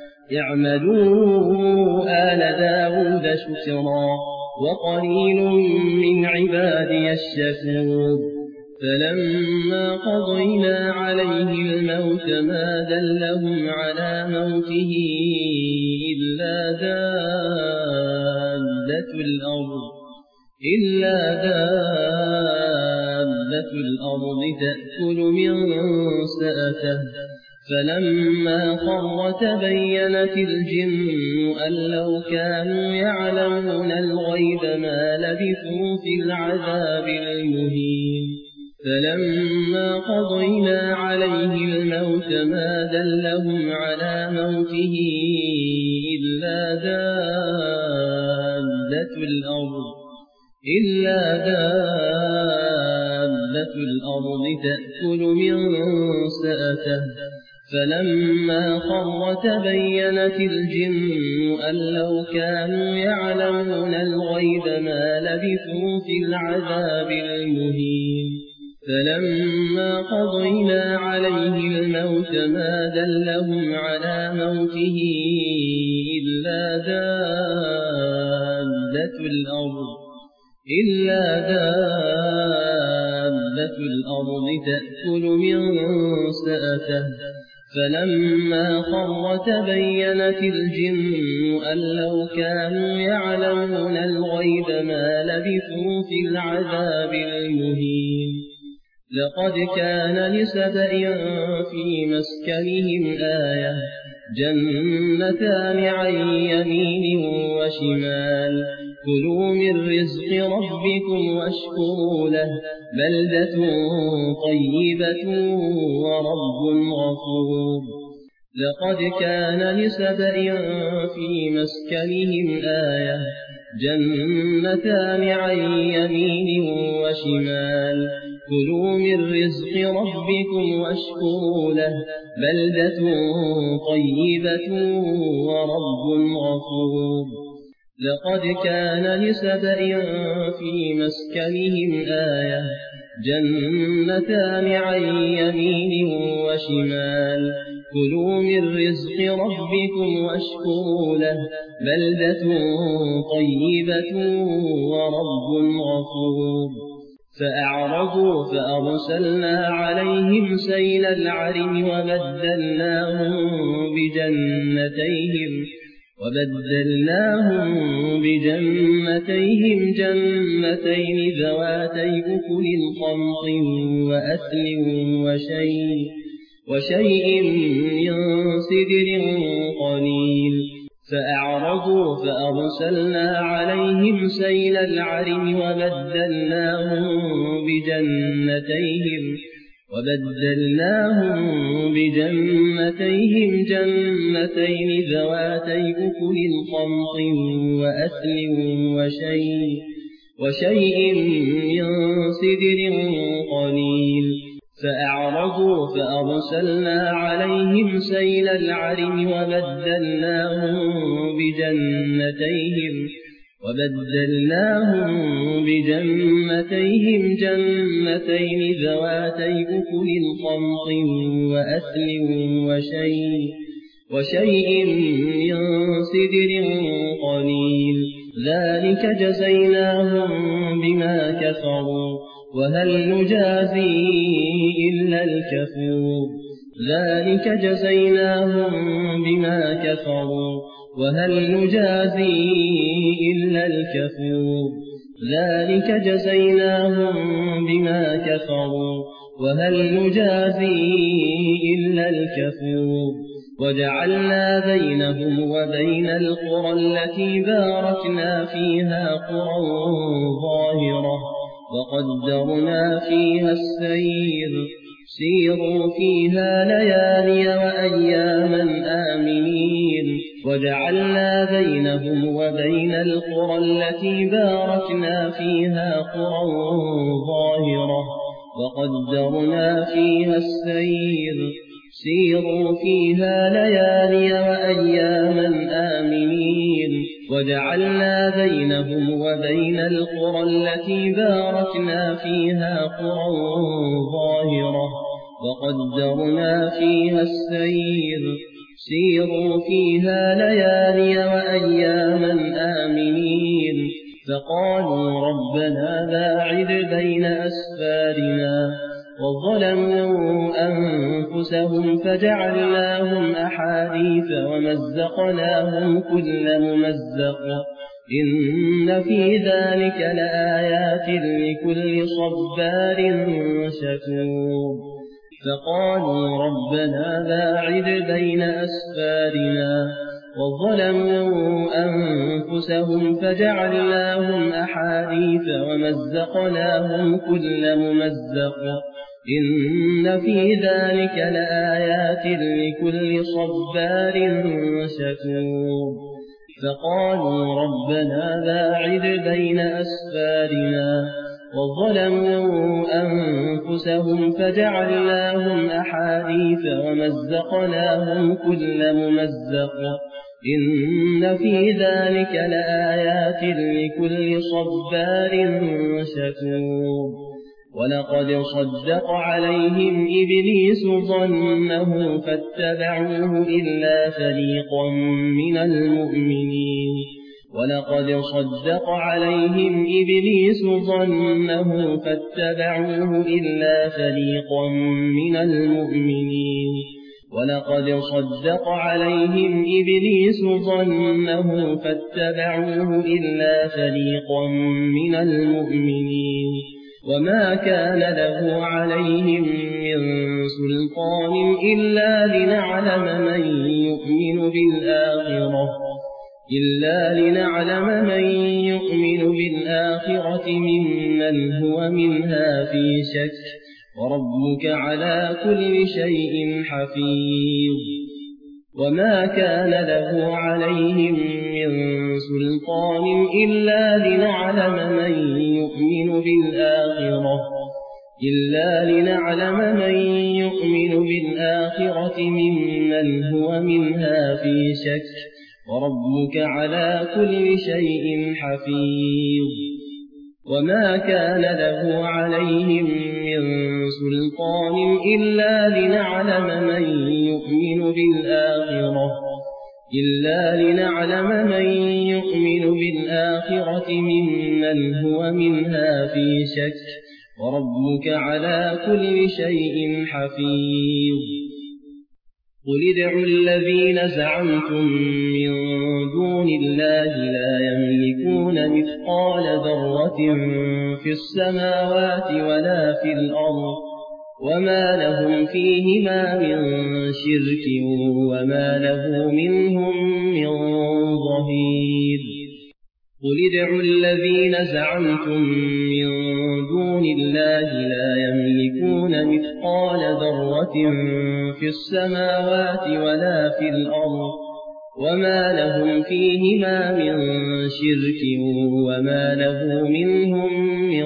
يعملوا آل داود شكرا وقليل من عبادي الشكور فلما قضينا عليه الموت ما دلهم على موته إلا دابة الأرض تأكل من سأته فلما خر تبينت الجن أن لو كانوا يعلمون الغيب ما لبثوا في العذاب المهين فلما قضينا عليه الموت ما دلهم على موته إلا دابة الأرض تأكل من سأته فلما خر تبينت الجن أن لو كانوا يعلمون الغيب ما لبثوا في العذاب المهين فلما قضينا عليه الموت ما دلهم على موته إلا دابة الأرض تأكل من سأته فلما خر تبينت الجن أن لو كانوا يعلمون الغيب ما لبثوا في العذاب المهين لقد كان لسبإ في مسكنهم آية جنتان عن يمين وشمال كلوا من رزق ربكم واشكروا له بلدة طيبة ورب غفور لقد كان لسبإ في مسكنهم آية جنتان عن يمين وشمال كلوا من رزق ربكم واشكروا له بلدة طيبة ورب غفور لقد كان لسبإ في مسكنهم آية جنتان عن يمين وشمال كلوا من رزق ربكم واشكروا له بلدة طيبة ورب غفور فأعرضوا فأرسلنا عليهم سيل العرم وبدلناهم بجنتيهم جنتين ذواتي أكل خمط وأثل وشيء من سدر قليل فأعرضوا فأرسلنا عليهم سيل العرم وبدلناهم بجنتيهم جنتين ذواتي أكل خمط وأثل وشيء من سدر قليل فأعرضوا فأرسلنا عليهم سيل العرم وبدلناهم بجنتيهم جنتين ذواتي أكل خمط وأثل وشيء من سدر قليل ذلك جزيناهم بما كفروا وهل نجازي إلا الكفور وجعلنا بينهم وبين القرى التي باركنا فيها قرى ظاهرة وقدرنا فيها السير سيروا فيها ليالي وأياما آمنين وجعلنا بينهم وبين القرى التي باركنا فيها قرى ظاهرة وقدرنا فيها السير سيروا فيها ليالي وأياما آمنين وجعلنا بينهم وبين القرى التي باركنا فيها قرى ظاهرة وقدرنا فيها السير سيروا فيها ليالي وأياما آمنين فقالوا ربنا باعد بين أسفارنا وظلموا أنفسهم فجعلناهم أحاديث ومزقناهم كل ممزق إن في ذلك لآيات لكل صبار شكور فقالوا ربنا باعد بين أسفارنا وظلموا أنفسهم فجعلناهم أحاديث ومزقناهم كل ممزق إن في ذلك لآيات لكل صبار شكور فقالوا ربنا باعد بين أسفارنا وظلموا أنفسهم فجعلناهم أحاديث ومزقناهم كل ممزق إن في ذلك لآيات لكل صبار شكور ولقد صدق عليهم إبليس ظنه فاتبعوه إلا فريقا من المؤمنين ولقد صدق عليهم إبليس ظنه فاتبعوه إلا فريقا من المؤمنين ولقد صدق عليهم إبليس ظنه فاتبعوه إلا فريقا من المؤمنين وما كان له عليهم من سلطان إلا لنعلم من يؤمن بالآخرة ممن هو منها في شك وربك على كل شيء حفيظ وما كان له عليهم من سلطان إلا لنعلم من يؤمن بالآخرة ممن هو منها في شك وربك على كل شيء حفيظ وما كان له عليهم من سلطان إلا لنعلم من يؤمن بالآخرة ممن هو منها في شك وربك على كل شيء حفيظ قل ادعوا الذين زعمتم من دون الله لا يملكون مثقال ذرة في السماوات وما لهم فيهما من شرك وما له منهم من ظهير قل ادعوا الذين زعمتم من دون الله لا يملكون مثقال ذرة في السماوات ولا في الأرض وما لهم فيهما من شرك وما له منهم من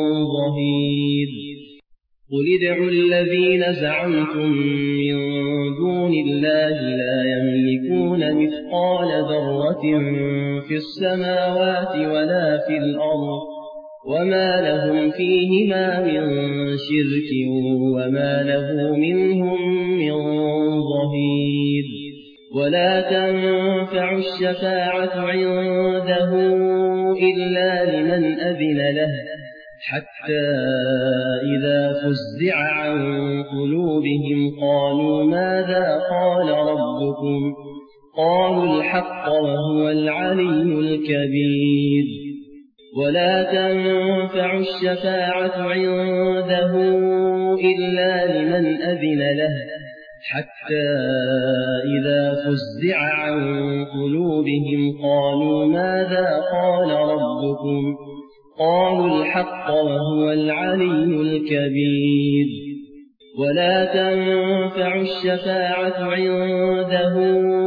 ظهير قل ادعوا الذين زعمتم من دون الله لا يملكون مثقال ذرة في السماوات ولا في الأرض وما لهم فيهما من شرك وما له منهم من ظهير ولا تنفع الشفاعة عنده إلا لمن أذن له حتى إذا فزع عن قلوبهم قالوا ماذا قال ربكم قالوا الحق وهو العلي الكبير ولا تنفع الشفاعة عنده إلا لمن أذن له حتى إذا فزع عن قلوبهم قالوا ماذا قال ربكم قالوا الحق وهو العلي الكبير ولا تنفع الشفاعة عنده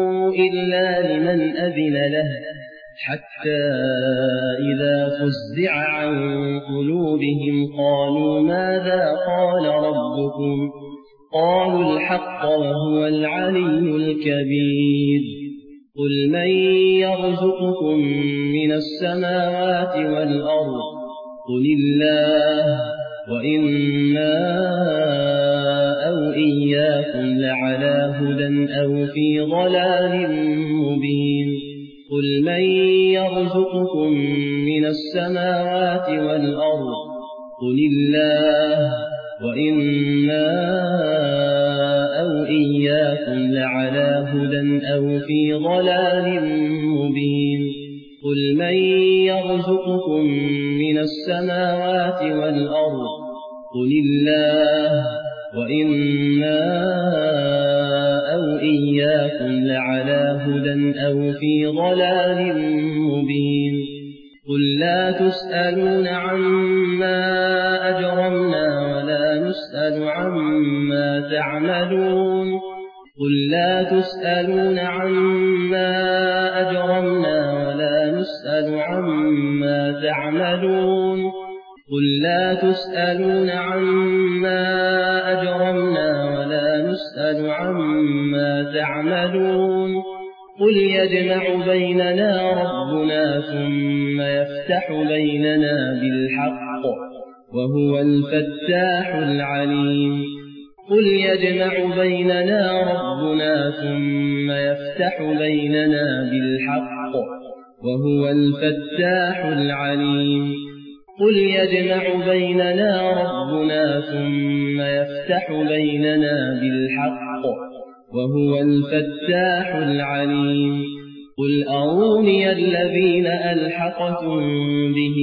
إلا لمن أذن له حتى إذا فزع عن قلوبهم قالوا ماذا قال ربكم قالوا الحق وهو العلي الكبير قل من يرزقكم من السماوات والأرض قل الله وإنا أو إياكم لعلى هدى أو في ضلال مبين قل من يرزقكم من السماوات والأرض قل الله وإنا أو إياكم لعلى هدى أو في ضلال مبين قل من يرزقكم من السماوات والأرض قل الله وإنا أو إياكم لعلى هدى أو في ضلال مبين قل لا تسألون عما أجرمنا ولا نسأل عما تعملون قل لا تسألون عما أجرمنا ولا نسأل عما تعملون قل لا تسألون عما أجرمنا ولا نسأل عما تعملون قل يجمع بيننا ربنا ثم يفتح بيننا بالحق وهو الفتاح العليم قل يجمع بيننا ربنا ثم يفتح بيننا بالحق وهو الفتاح العليم قل يجمع بيننا ربنا ثم يفتح بيننا بالحق وهو الفتاح العليم قل أروني الذين ألحقتم به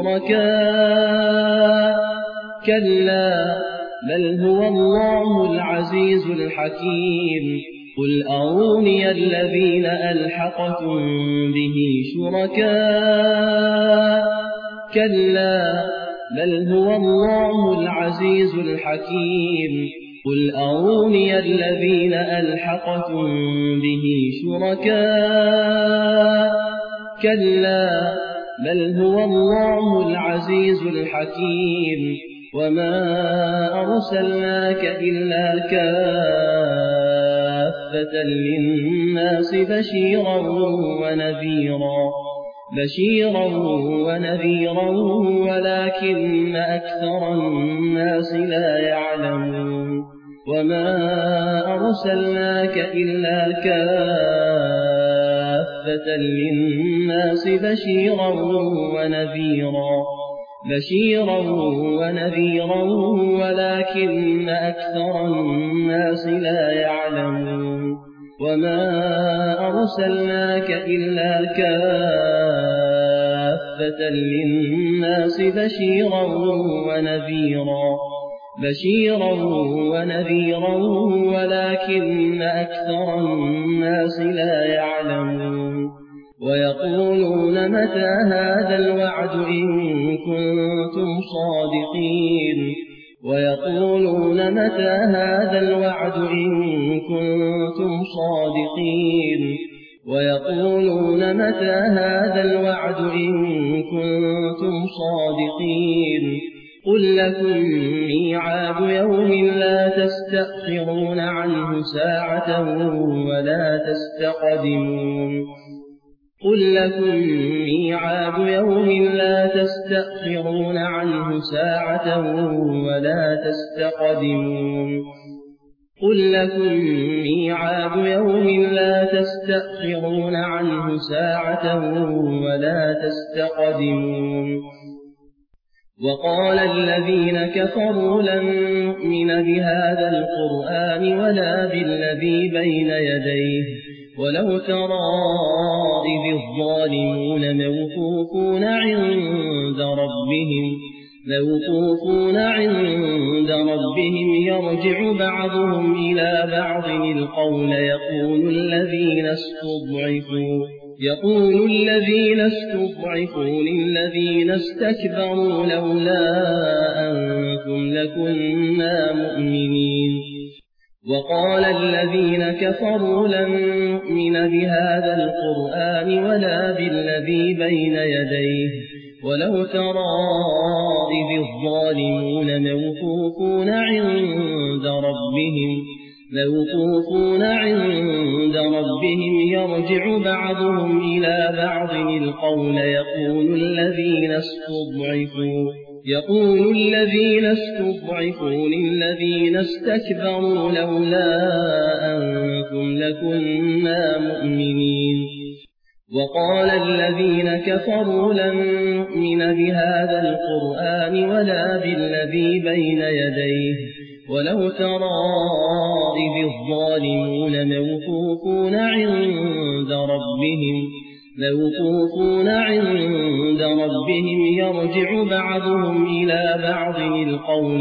شركاء كلا بل هو الله العزيز الحكيم قل أروني الذين ألحقتم به شركاء كلا بل هو الله العزيز الحكيم قل أروني الذين ألحقتم به شركاء كلا بل هو الله العزيز الحكيم وما أرسلناك إلا كافة للناس بشيرا ونذيرا ولكن أكثر الناس لا يعلمون وما أرسلناك إلا كافة للناس بشيرا ونذيرا ولكن أكثر الناس لا يعلمون وما أرسلناك إلا كافة للناس بشيرا بشيرا ونذيرا ولكن أكثر الناس لا يعلمون ويقولون متى هذا الوعد إن كنتم صادقين ويقولون متى هذا الوعد إن كنتم صادقين ويقولون متى هذا الوعد إن كنتم صادقين قل لكم ميعاد يوم لا تستأخرون عنه ساعة ولا تستقدمون قل لكم ميعاد يوم لا تستأخرون عنه ساعة ولا تستقدمون قل لكم ميعاد يوم لا تستأخرون عنه ساعة ولا تستقدمون وقال الذين كفروا لن نؤمن بهذا القرآن ولا بالذي بين يديه ولو ترى إذ الظالمون موقوفون عند ربهم يرجع بعضهم إلى بعض القول يقول الذين استضعفوا للذين استكبروا لولا أنتم لكنا مؤمنين وقال الذين كفروا لن نؤمن بهذا القرآن ولا بالذي بين يديه ولو ترى إذ الظالمون موقوفون عند ربهم يرجع بعضهم إلى بعض القول يقول الذين استضعفوا للذين استكبروا لولا أنتم لكنا مؤمنين وقال الذين كفروا لن نؤمن بهذا القرآن ولا بالذي بين يديه ولو ترى إذ الظالمون موقوفون عند ربهم يرجع بعضهم إلى بعض القول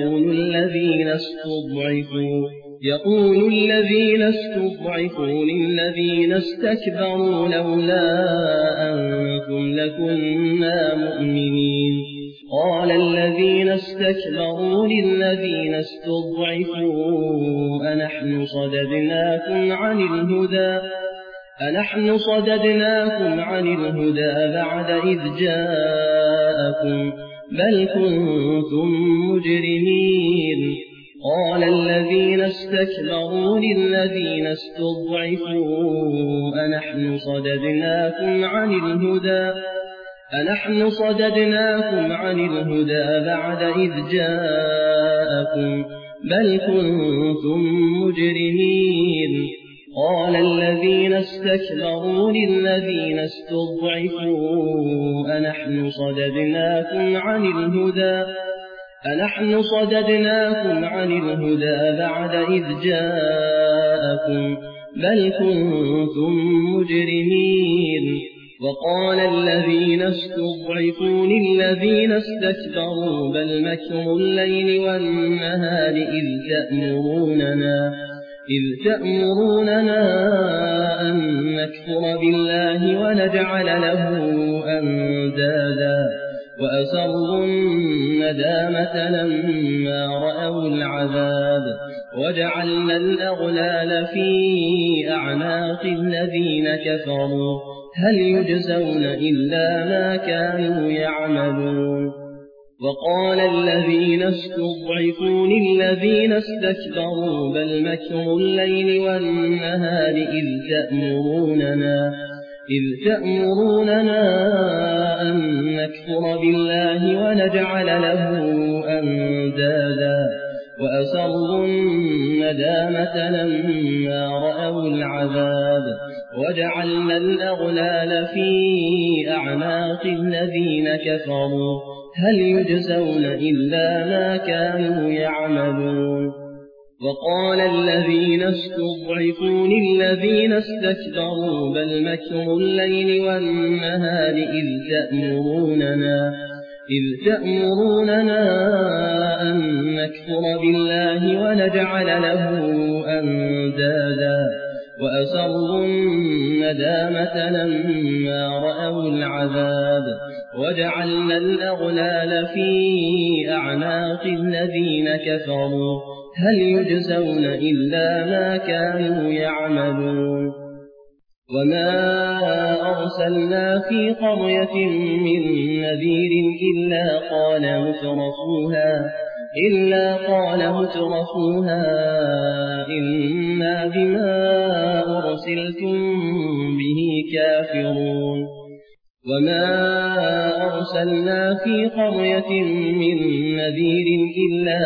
يقول الذين استضعفوا للذين استكبروا لولا أنتم لكنا مؤمنين قال الذين استكبروا للذين استضعفوا أنحن صددناكم عن الهدى بعد إذ جاءكم بل كنتم مجرمين قال الذين استكبروا للذين استضعفوا أنحن صددناكم عن الهدى بعد إذ جاءكم بل كنتم مجرمين قال الذين استكبروا للذين استضعفوا أنحن صددناكم عن الهدى بعد إذ جاءكم بل كنتم مجرمين وقال الذين استضعفوا للذين استكبروا بل مكر الليل والنهار إذ تأمروننا أن نكفر بالله ونجعل له أندادا وأسروا الندامة لما رأوا العذاب وجعلنا الأغلال في أعناق الذين كفروا هل يجزون إلا ما كانوا يعملون وقال الذين استضعفوا للذين استكبروا بل مكر الليل والنهار إذ تأمروننا أن نكفر بالله ونجعل له أندادا وأسروا الندامة لما رأوا العذاب وجعلنا الأغلال في أعناق الذين كفروا هل يجزون إلا ما كانوا يعملون وقال الذين استضعفوا للذين استكبروا بل مكر الليل والنهار إذ تأمروننا أن نكفر بالله ونجعل له أندادا وأسروا الندامة لما رأوا العذاب وجعلنا الأغلال في أعناق الذين كفروا هل يجزون إلا ما كانوا يعملون وما أرسلنا في قرية من نذير إلا قال مترفوها إنا بما أرسلتم به كافرون وما أرسلنا في قرية من نذير إلا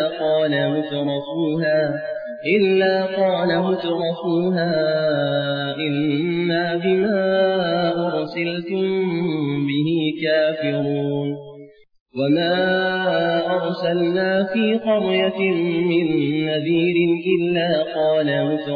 قال مترفوها إنا بما أرسلتم به كافرون وما أرسلنا في قرية من نذير إلا قال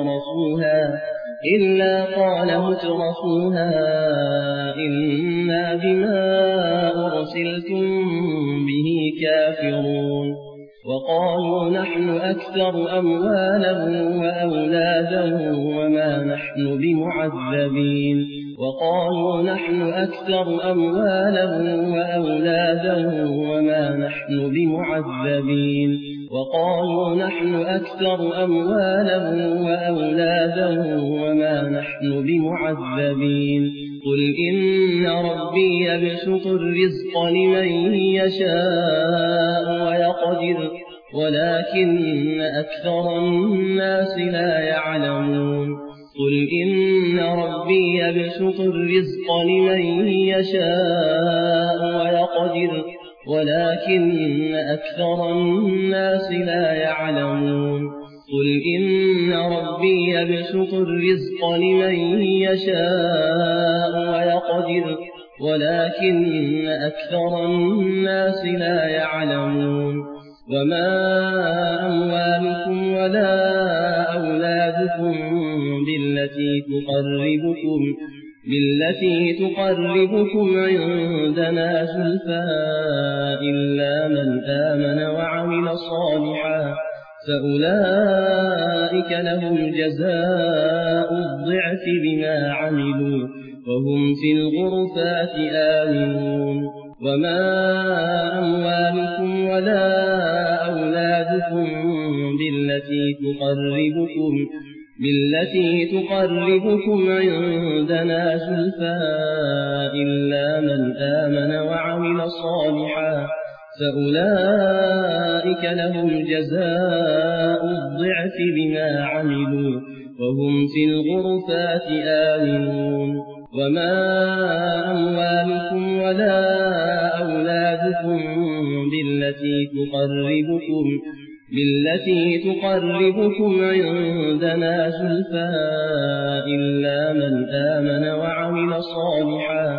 مترفوها إنا بما أرسلتم به كافرون وقالوا نحن أكثر أموالا وأولادا وما نحن بمعذبين قل إن ربي يبسط الرزق لمن يشاء ويقدر ولكن أكثر الناس لا يعلمون قل إن ربي يبسط الرزق لمن يشاء ويقدر ولكن أكثر الناس لا يعلمون وما أموالكم ولا أولادكم بالتي تقربكم عندنا زلفى إلا من آمن وعمل صالحا فأولئك لهم جزاء الضعف بما عملوا وهم في الغرفات آمنون وما أموالكم ولا أولادكم بالتي تقربكم عندنا زلفى إلا من آمن وعمل صالحا فأولئك لهم جزاء الضعف بما عملوا وهم في الغرفات آمنون وما أموالكم ولا أولادكم بالتي تقربكم عندنا زلفى إلا من آمن وعمل صالحا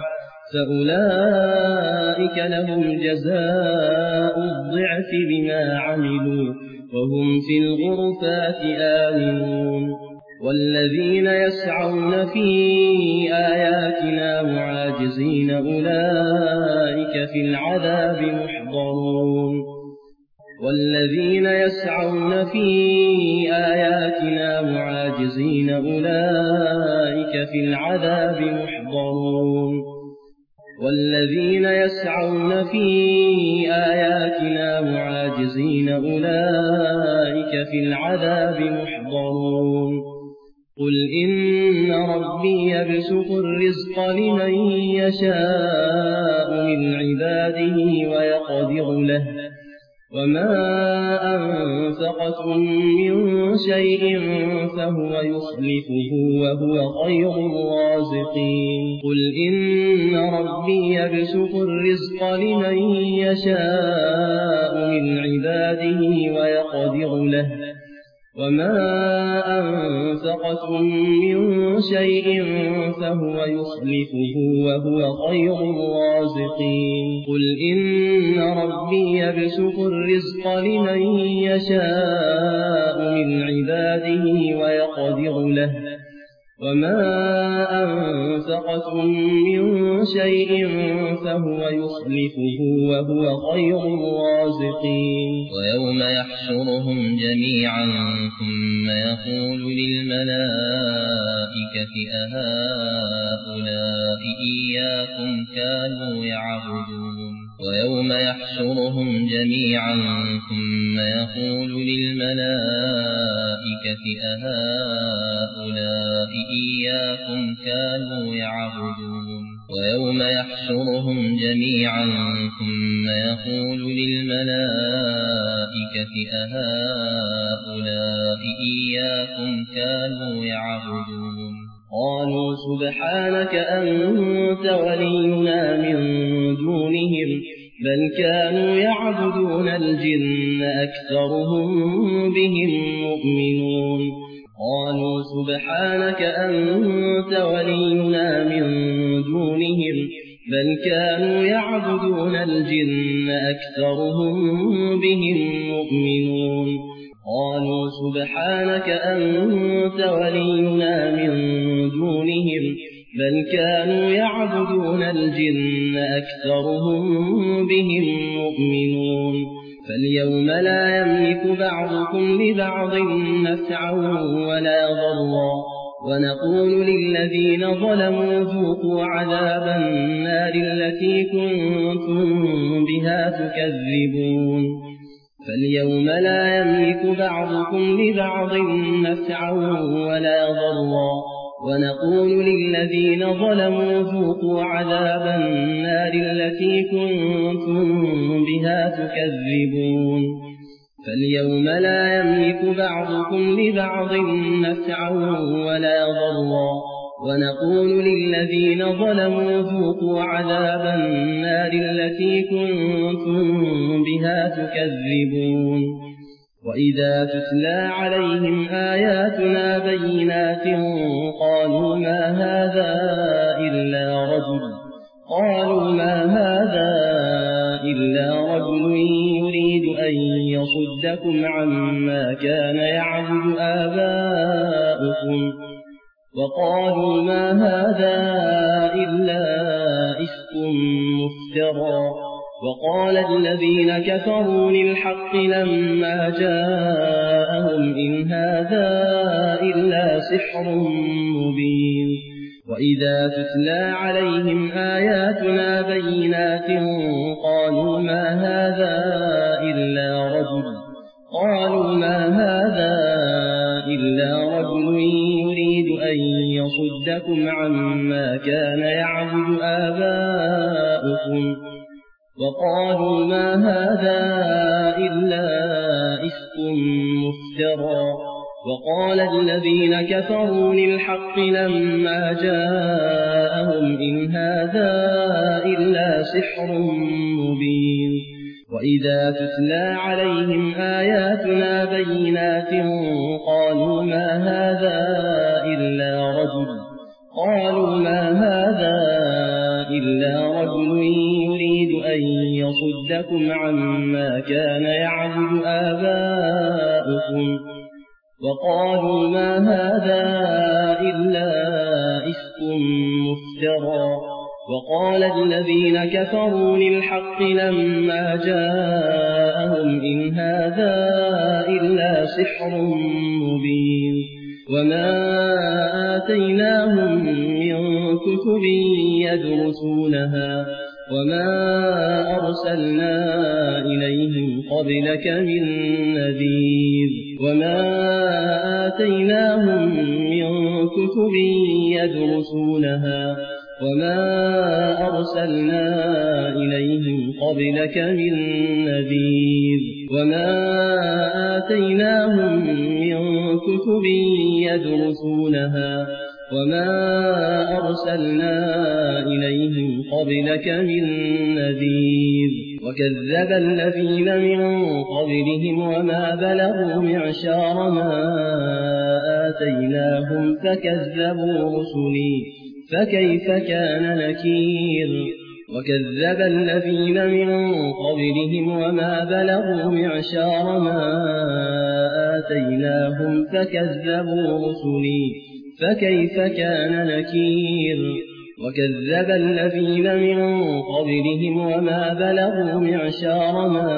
فأولئك لهم جزاء الضعف بما عملوا وهم في الغرفات آمنون والذين يسعون في آياتنا معاجزين أولئك في العذاب محضرون والذين يسعون في آياتنا معاجزين أولئك في العذاب محضرون والذين يسعون في آياتنا معاجزين أولئك في العذاب محضرون قل إن ربي يبسط الرزق لمن يشاء من عباده ويقدر له وما أنفقتم من شيء فهو يخلفه وهو خير الرازقين قل إن ربي يبسط الرزق لمن يشاء من عباده ويقدر له وما أنفقتم من شيء فهو يخلفه وهو خير الرازقين قل إن ربي يبسط الرزق لمن يشاء من عباده ويقدر له وما أنفقتم من شيء فهو يخلفه وهو خير الرازقين ويوم يحشرهم جميعا ثم يقول للملائكة أهؤلاء إياكم كانوا يعبدون ويوم يحشرهم جميعا ثم يقول للملائكة أهؤلاء إياكم كانوا يعبدون ويوم يحشرهم جميعا ثم يقول للملائكة أهؤلاء إياكم كانوا يعبدون قالوا سبحانك أنت ولينا من دونهم بل كانوا يعبدون الجن أكثرهم بهم مؤمنون قالوا سبحانك أنت ولينا من دونهم بل كانوا يعبدون الجن أكثرهم بهم مؤمنون قالوا سبحانك أنت ولينا من دونهم بل كانوا يعبدون الجن أكثرهم بهم مؤمنون فاليوم لا يملك بعضكم لبعض نفعا ولا ضرا ونقول للذين ظلموا ذوقوا عذاب النار التي كنتم بها تكذبون فاليوم لا يملك بعضكم لبعض نفعا ولا ضرا ونقول للذين ظلموا ذوقوا عذاب النار التي كنتم بها تكذبون فاليوم لا يملك بعضكم لبعض نفعا ولا ضرا ونقول للذين ظلموا ذوقوا عذاب النار التي كنتم بها تكذبون وإذا تتلى عليهم آياتنا بينات قالوا ما هذا إلا رجل يريد أن يصدكم عما كان يعبد آباؤكم وقالوا ما هذا إلا إفك مفترى وقال الذين كفروا للحق لما جاءهم إن هذا إلا سحر مبين وإذا تتلى عليهم آياتنا بينات قالوا ما هذا إلا رجل يريد أن يصدكم عما كان يعبد آباؤكم وقالوا ما هذا إلا إفك مفترى وقال الذين كفروا للحق لما جاءهم إن هذا إلا سحر مبين وإذا تتلى عليهم آياتنا بينات قالوا ما هذا إلا رجل يريد أن يصدكم عما كان يعبد آباؤكم وقالوا ما هذا إلا إفك مفترى وقال الذين كفروا للحق لما جاءهم إن هذا إلا سحر مبين وما آتيناهم من كتب يدرسونها وما أرسلنا إليهم قبلك من نذير وما آتيناهم من كتب يدرسونها وما أرسلنا إليهم قبلك من نذير وما آتيناهم من كتب يدرسونها وما أرسلنا إليهم قبلك من نذير وكذب الذين من قبلهم وما بلغوا معشار ما آتيناهم فكذبوا رسلي فكيف كان نكير وكذب الذين من قبلهم وما بلغوا معشار ما آتيناهم فكذبوا رسلي فكيف كان نكير وكذب الذين من قبلهم وما بلغوا معشار ما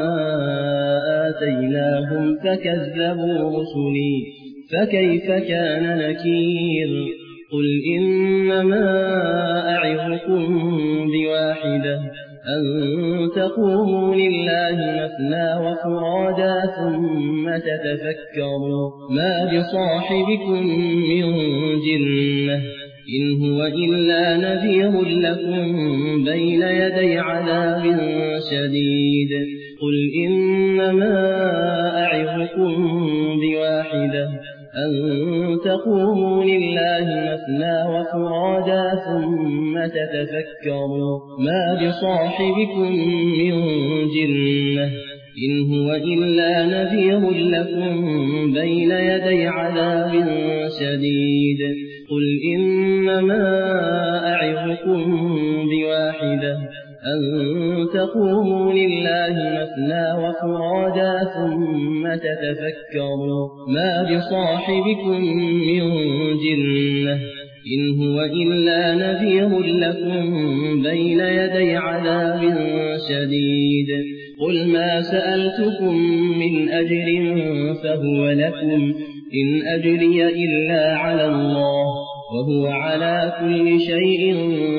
آتيناهم فكذبوا رسلي فكيف كان نكير قل إنما أعظكم بواحدة أن تقوموا لله مثنى وفرادا ثم تتفكروا ما بصاحبكم من جنة إن هو إلا نذير لكم بين يدي عذاب شديد قل إنما أعظكم بواحدة أن تقوموا لله مثنى وفرادا ثم تتفكروا ما بصاحبكم من جنة إن هو إلا نذير لكم بين يدي عذاب شديد قل إنما أعظكم بواحدة أن تقوموا لله مثنى وفرادا ثم تتفكروا ما بصاحبكم من جنة إن هو إلا نذير لكم بين يدي عذاب شديد قل ما سألتكم من أجر فهو لكم إن أجري إلا على الله وهو على كل شيء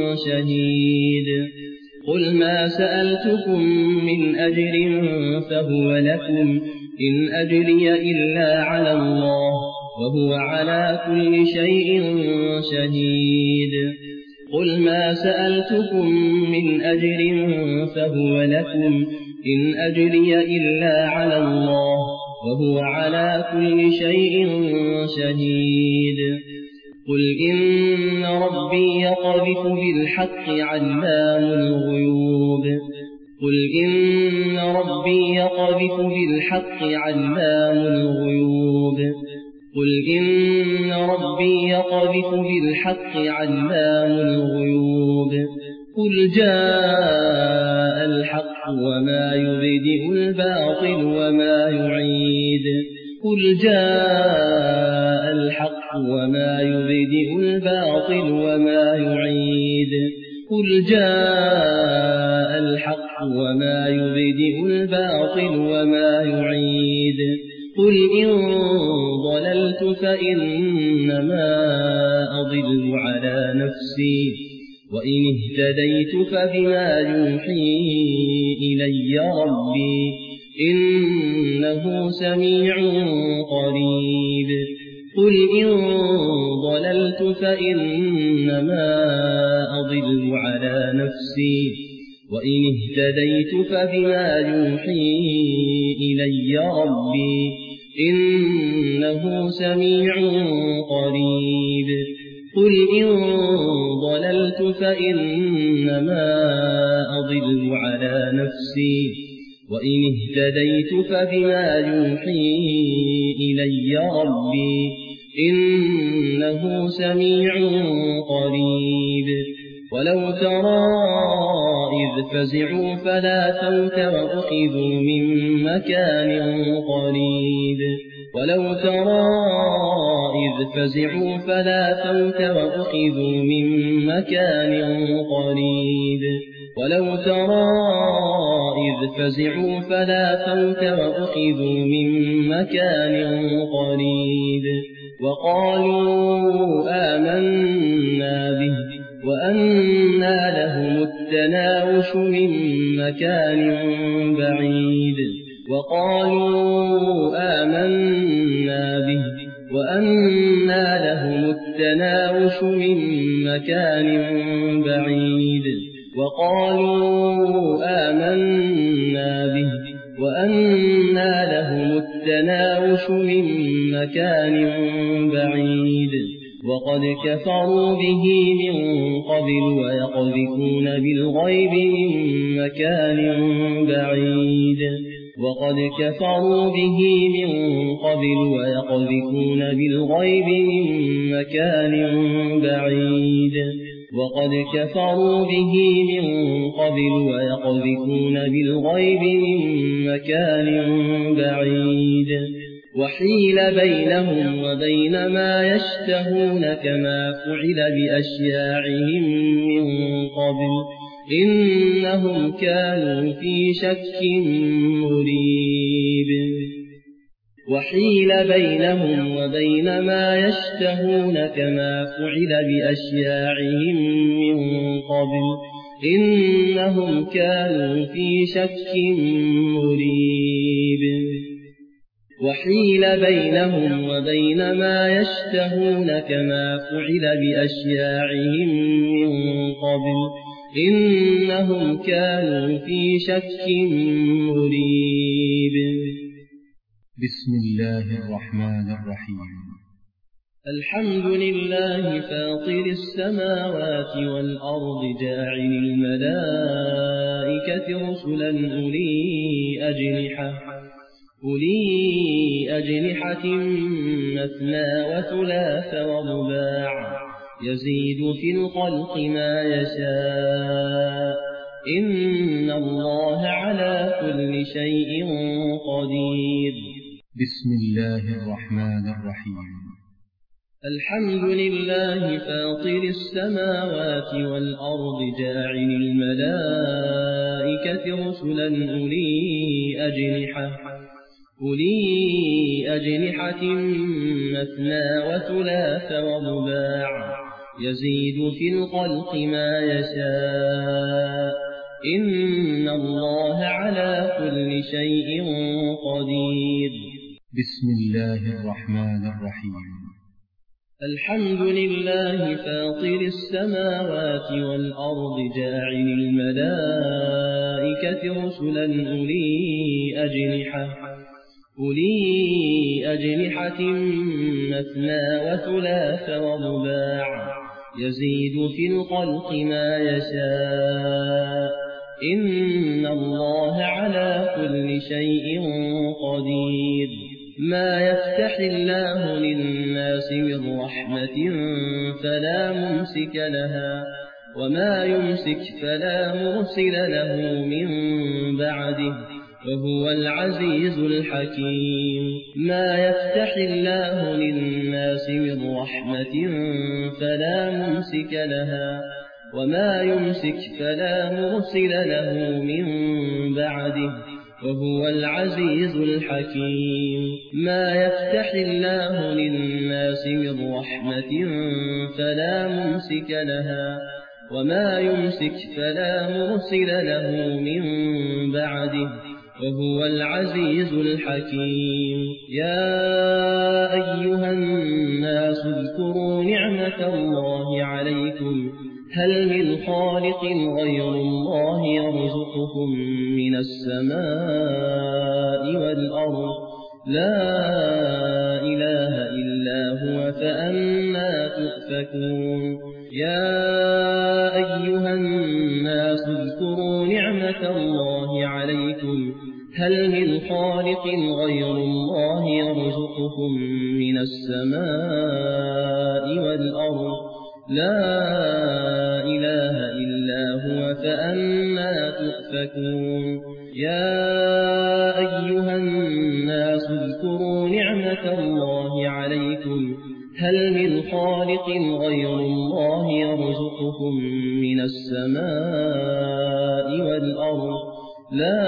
شهيد قل ما سألتكم من أجر فهو لكم إن أجري إلا على الله وهو على كل شيء شهيد قل ما سألتكم من أجر فهو لكم إن أجري إلا على الله وهو على كل شيء شهيد قل إن ربي يقذف بالحق علام الغيوب قل إن ربي يقذف بالحق علام الغيوب قل إن ربي يقذف بالحق علام الغيوب قل جاء الحق وما يبدئ الباطل وما يعيد قل جاء الحق وما يبدئ الباطل وما يعيد قل جاء الحق وما يبدئ الباطل وما يعيد قل إن ضللت فإنما أضل على نفسي وإن اهتديت فبما يوحي إلي ربي إنه سميع قريب قل إن ضللت فإنما أضل على نفسي وإن اهتديت فبما يوحي إلي ربي إنه سميع قريب قل إن ضللت فإنما أضل على نفسي وإن اهتديت فبما يوحي إلي ربي إنه سميع قريب ولو ترى إذ فزعوا فلا فوت وأخذوا من مكان قريب ولو ترى إذ فزعوا فلا فوت وأخذوا من مكان قريب ولو ترى إذ فزعوا فلا فوت وأخذوا من مكان قريب وقالوا آمنا به وأنى لهم التناوش من مكان بعيد وقالوا آمنا به وأنى لهم التناوش من مكان بعيد وقالوا آمنا به وأنى لهم التناوش من مكان بعيد وقد كفروا به من قبل ويقذفون بالغيب من مكان بعيد وقد كفروا به من قبل ويقذفون بالغيب من مكان بعيد وقد كفروا به من قبل ويقذفون بالغيب من مكان بعيد وحيل بينهم وبين ما يشتهون كما فعل بأشياعهم من قبل إنهم كانوا في شك مريب وحيل بينهم وبين ما يشتهون كما فعل بأشياعهم من قبل إنهم كانوا في شك مريب وحيل بينهم وبين ما يشتهون كما فعل بأشياعهم من قبل إنهم كانوا في شك مريب. بسم الله الرحمن الرحيم. الحمد لله فاطر السماوات والأرض جاعل الملائكة رسلا أولي أجنحة مثنى وثلاث ورباع يزيد في الخلق ما يشاء إن الله على كل شيء قدير. بسم الله الرحمن الرحيم. الحمد لله فاطر السماوات والأرض جاعل الملائكة رسلا أولي أجنحة مثنى وثلاث ورباع يزيد في الخلق ما يشاء إن الله على كل شيء قدير. بسم الله الرحمن الرحيم. الحمد لله فاطر السماوات والأرض جاعل الملائكة رسلا أولي أجنحة مثنى وثلاث ورباع يزيد في الخلق ما يشاء إن الله على كل شيء قدير. ما يفتح الله للناس من رحمة فلا ممسك لها وما يمسك فلا مرسل له من بعده وهو العزيز الحكيم. ما يفتح الله للناس من رحمة فلا ممسك لها وما يمسك فلا مرسل له من بعده وهو العزيز الحكيم. ما يفتح الله للناس من رحمة فلا ممسك لها وما يمسك فلا مرسل له من بعده وهو العزيز الحكيم. يا أيها الناس اذكروا نعمة الله عليكم هل من خالق غير الله يرزقكم من السماء والأرض لا إله إلا هو فأنى تؤفكون. يا أيها الناس اذكروا نعمة الله عليكم هل من خالق غير الله يرزقكم من السماء والأرض لا إله إلا هو فأنى تؤفكون. يا أيها الناس اذكروا نعمة الله عليكم هل من خالق غير الله يرزقكم من السماء والأرض لا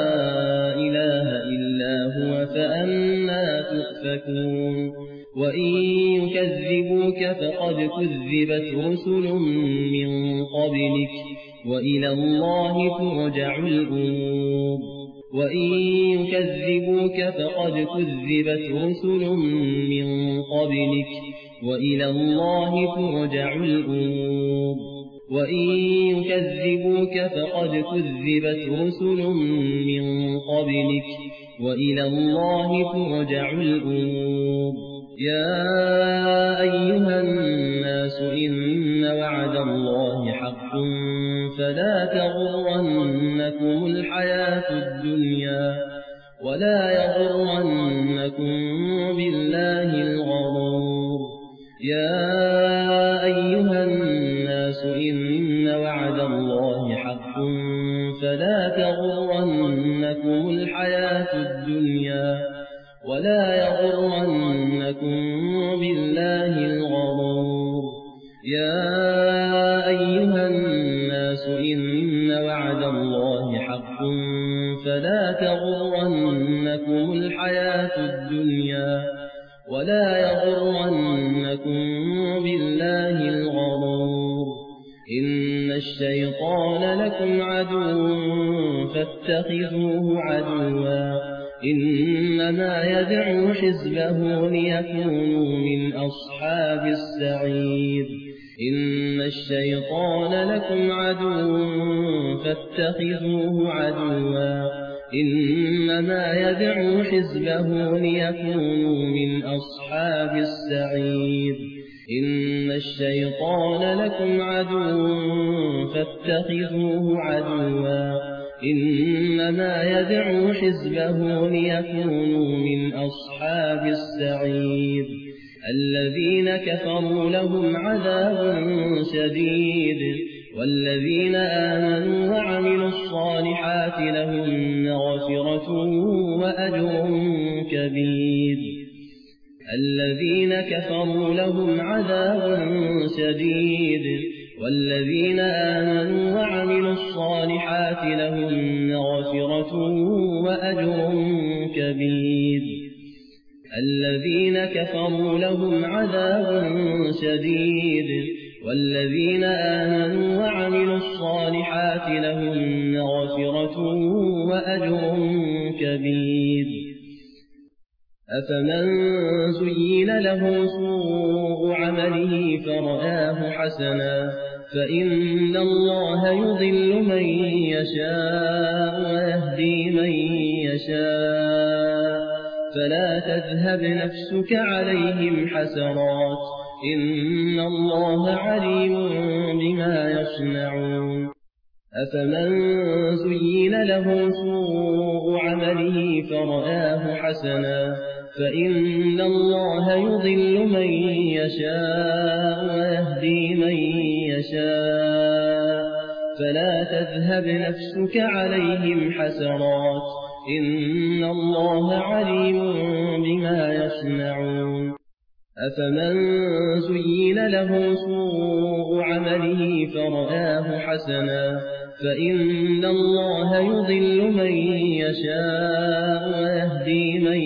إله إلا هو فأنى تؤفكون. وإن يكذبوك فقد كذبت رسل من قبلك وإلى الله ترجع الأمور. وإن يكذبوك فقد كذبت رسل من قبلك وإلى الله ترجع الأمور. وإن يكذبوك فقد كذبت رسل من قبلك وإلى الله ترجع الأمور. يا أيها الناس إن وعد الله حق فلا تغرنكم الحياة الدنيا ولا يغرنكم بالله الغرور. يا أيها الناس إن وعد الله حق فلا تغرنكم الحياة الدنيا ولا يغرنكم بالله الغرور. يا أيها الناس إن وعد الله حق فلا تغرنكم الحياة الدنيا ولا يغرنكم بالله الغرور. إن الشيطان لكم عدو فاتخذوه عدوا إنما يدعو حزبه ليكونوا من أصحاب السعير. إن الشيطان لكم عدو فاتخذوه عدوا إنما يدعو حزبه ليكونوا من أصحاب السعير. إن الشيطان لكم عدو فاتخذوه عدوا إنما يدعو حزبه ليكونوا من أصحاب السعير. الذين كفروا لهم عذاب شديد والذين آمنوا وعملوا الصالحات لهم مغفرة وأجر كبير. الذين كفروا لهم عذاب شديد والذين آمنوا وعملوا الصالحات لهم مغفرة وأجر كبير. الذين كفروا لهم عذاب شديد والذين آمنوا وعملوا الصالحات لهم مغفرة وأجر كبير. أفمن زين له سوء عمله فرآه حسنا فإن الله يضل من يشاء ويهدي من يشاء فلا تذهب نفسك عليهم حسرات إن الله عليم بما يصنعون. أفمن زين له سوء عمله فرآه حسنا فإن الله يضل من يشاء ويهدي من يشاء فلا تذهب نفسك عليهم حسرات إن الله عليم بما يصنعون. أفمن زين له سوء عمله فرآه حسنا فإن الله يضل من يشاء ويهدي من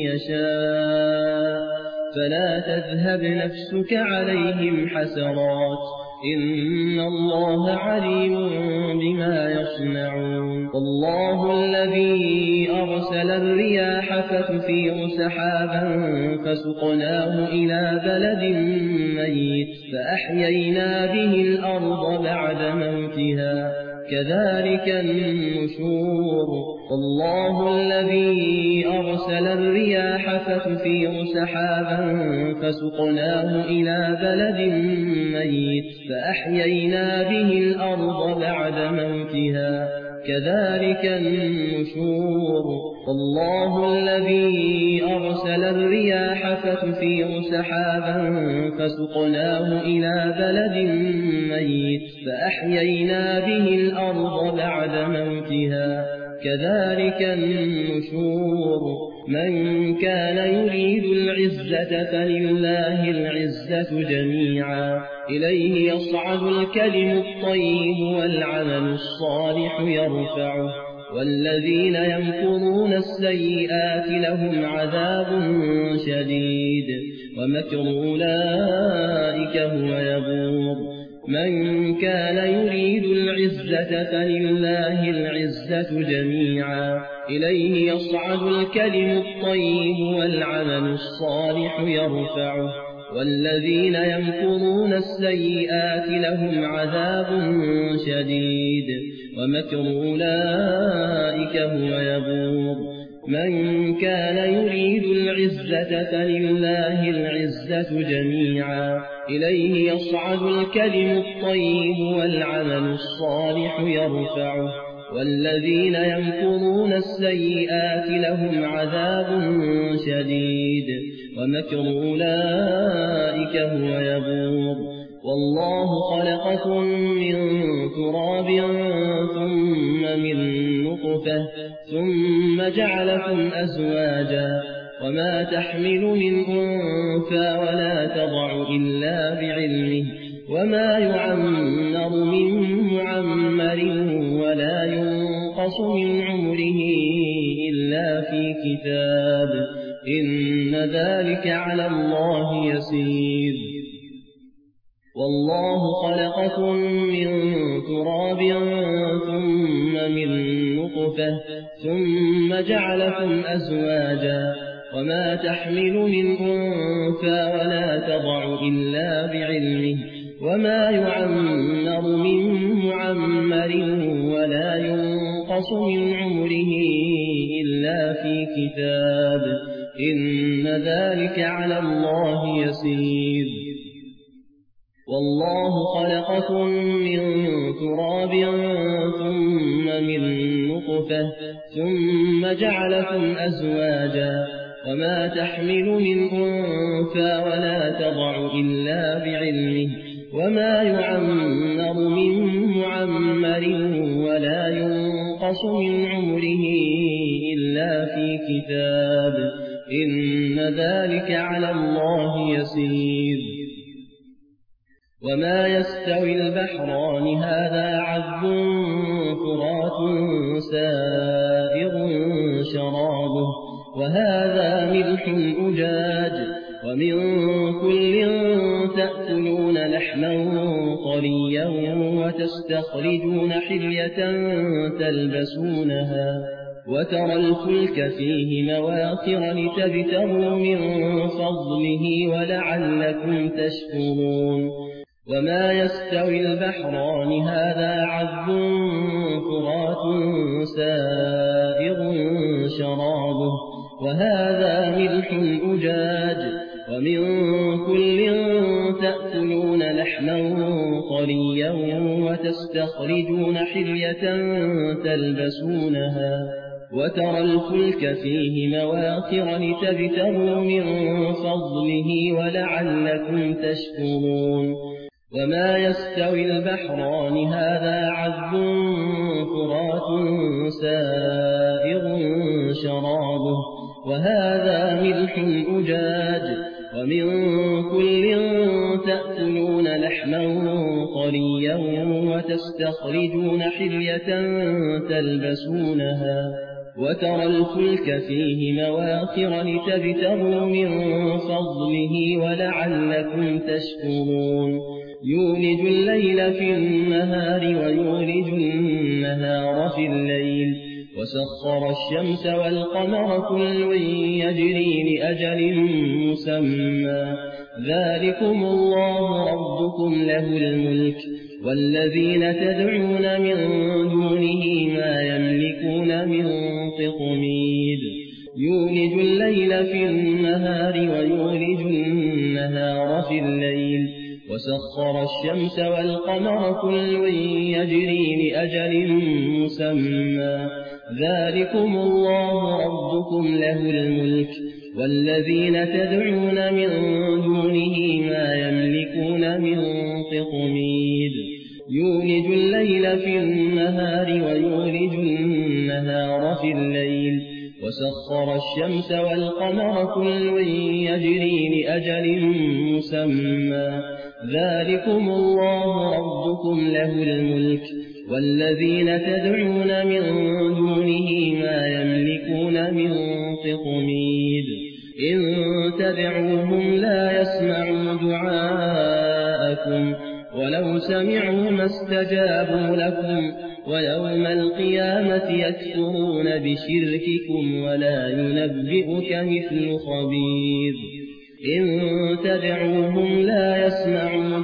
يشاء فلا تذهب نفسك عليهم حسرات إن الله عليم بما يصنعون. الله الذي أرسل الرياح فتثير سحابا فسقناه إلى بلد ميت فأحيينا به الأرض بعد موتها كذلك النشور. الله الذي أرسل الرياح فتثير سحابا فسقناه إلى بلد ميت فأحيينا به الأرض بعد موتها كذلك النشور. الله الذي أرسل الرياح فتثير سحابا فسقناه إلى بلد ميت فأحيينا به الأرض بعد موتها كذلك النشور. من كان يريد العزة فلله العزة جميعا إليه يصعد الكلم الطيب والعمل الصالح يرفعه والذين يمكرون السيئات لهم عذاب شديد ومكر أولئك هو يبور. من كان يريد العزة فلله العزة جميعا إليه يصعد الكلم الطيب والعمل الصالح يرفعه والذين يمكرون السيئات لهم عذاب شديد ومكر أولئك هو يبور. من كان يريد العزة فلله العزة جميعا إليه يصعد الكلم الطيب والعمل الصالح يرفعه والذين يمكرون السيئات لهم عذاب شديد ومكر أولئك هو يبور. والله خلقكم من تراب ثم من نطفة ثم جعلكم أزواجا وما تحمل من أنثى ولا تضع إلا بعلمه وما يعمر من معمر ولا ينقص من عمره إلا في كتاب إن ذلك على الله يسير والله خلقكم من تراب ثم من نطفة ثم جعلكم أزواجا وما تحمل من أنثى ولا تضع إلا بعلمه وما يعمر من معمر ولا ينقص من عمره إلا في كتاب إن ذلك على الله يسير والله خلقكم من تراب ثم من نطفة ثم جعلكم أزواجا وما تحمل من أنثى ولا تضع إلا بعلمه وما يعمر من معمر ولا ينقص من عمره إلا في كتاب إن ذلك على الله يسير وما يستوي البحران هذا عذب فرات سائغ شرابه وهذا ملح أجاج ومن كل تأكلون لحما طريا وتستخرجون حلية تلبسونها وترى الفلك فيه مواخر لتبتغوا من فضله ولعلكم تشكرون وما يستوي البحران هذا عذب فرات سائغ شرابه وهذا ملح أجاج ومن كل تأكلون لحما طريا وتستخرجون حلية تلبسونها وترى الفلك فيه مواخر لتبتغوا من فضله ولعلكم تشكرون وما يستوي البحران هذا عذب فرات سائغ شرابه وهذا ملح أجاج ومن كل تأكلون لحما طريا وتستخرجون حلية تلبسونها وترى الفلك فيه مواخر لتبتغوا من فضله ولعلكم تشكرون يولج الليل في النهار ويولج النهار في الليل وسخر الشمس والقمر كل يجري لأجل مسمى ذلكم الله ربكم له الملك والذين تدعون من دونه ما يملكون من قطمير يولج الليل في النهار ويولج النهار في الليل وسخر الشمس والقمر كل يجري لأجل مسمى ذلكم الله ربكم له الملك والذين تدعون من دونه ما يملكون من قطمير يولج الليل في النهار ويولج النهار في الليل وسخر الشمس والقمر كل يجري لأجل مسمى ذلكم الله ربكم له الملك والذين تدعون من دونه ما يملكون من قطمير إن تدعوهم لا يسمعوا دعاءكم ولو سمعوا ما استجابوا لكم ويوم القيامة يكفرون بشرككم ولا ينبئك مثل خبير إن تدعوهم لا يسمعوا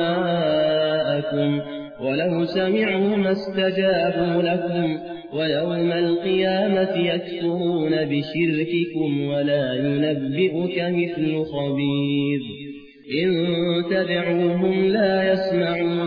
دعاءكم ولو سمعوا ما استجابوا لكم ويوم القيامة يكفرون بشرككم ولا ينبئك مثل خبير إن تدعوهم لا يسمعوا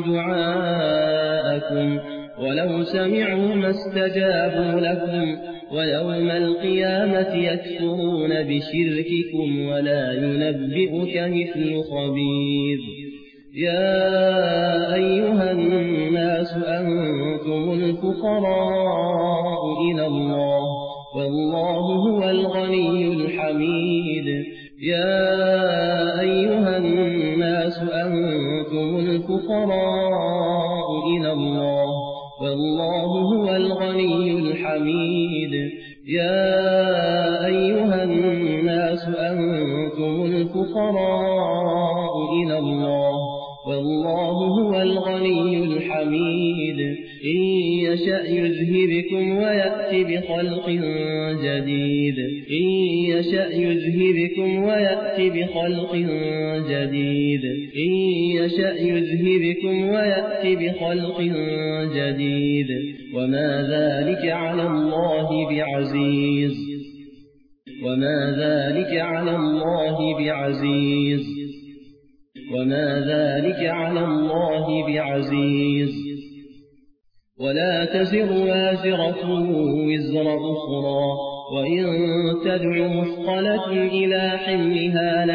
دعاءكم ولو سمعوا ما استجابوا لكم ويوم القيامة يكفرون بشرككم ولا ينبئك مثل خبير يا أيها الناس أنتم الفقراء إلى الله والله هو الغني الحميد. يا أيها الناس أنتم الفقراء إلى الله والله هو الغني الحميد. يا أيها الناس أنتم الفقراء إلى الله والله هو الغني الحميد. إن يشأ يذهبكم ويأتي بخلق جديد. إن يشأ يذهبكم ويأتي بخلق جديد. إن يشأ يذهبكم ويأتي بخلق جديد. وما ذلك على الله بعزيز. وما ذلك على الله بعزيز. وما ذلك على الله بعزيز. ولا تزر وازرة وزر أخرى وإن تدع مثقلة إلى حملها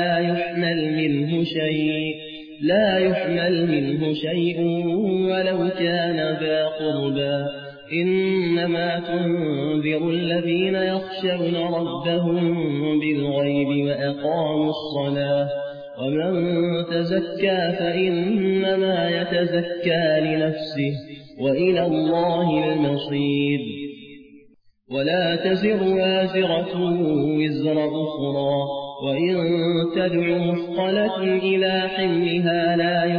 لا يحمل منه شيء ولو كان ذا قربى. إنما تنذر الذين يخشون ربهم بالغيب وأقاموا الصلاة. ومن تزكى فإنما يتزكى لنفسه وإلى الله المصير. ولا تزر وازرة وزر أخرى وإن تدع مثقلة إلى حملها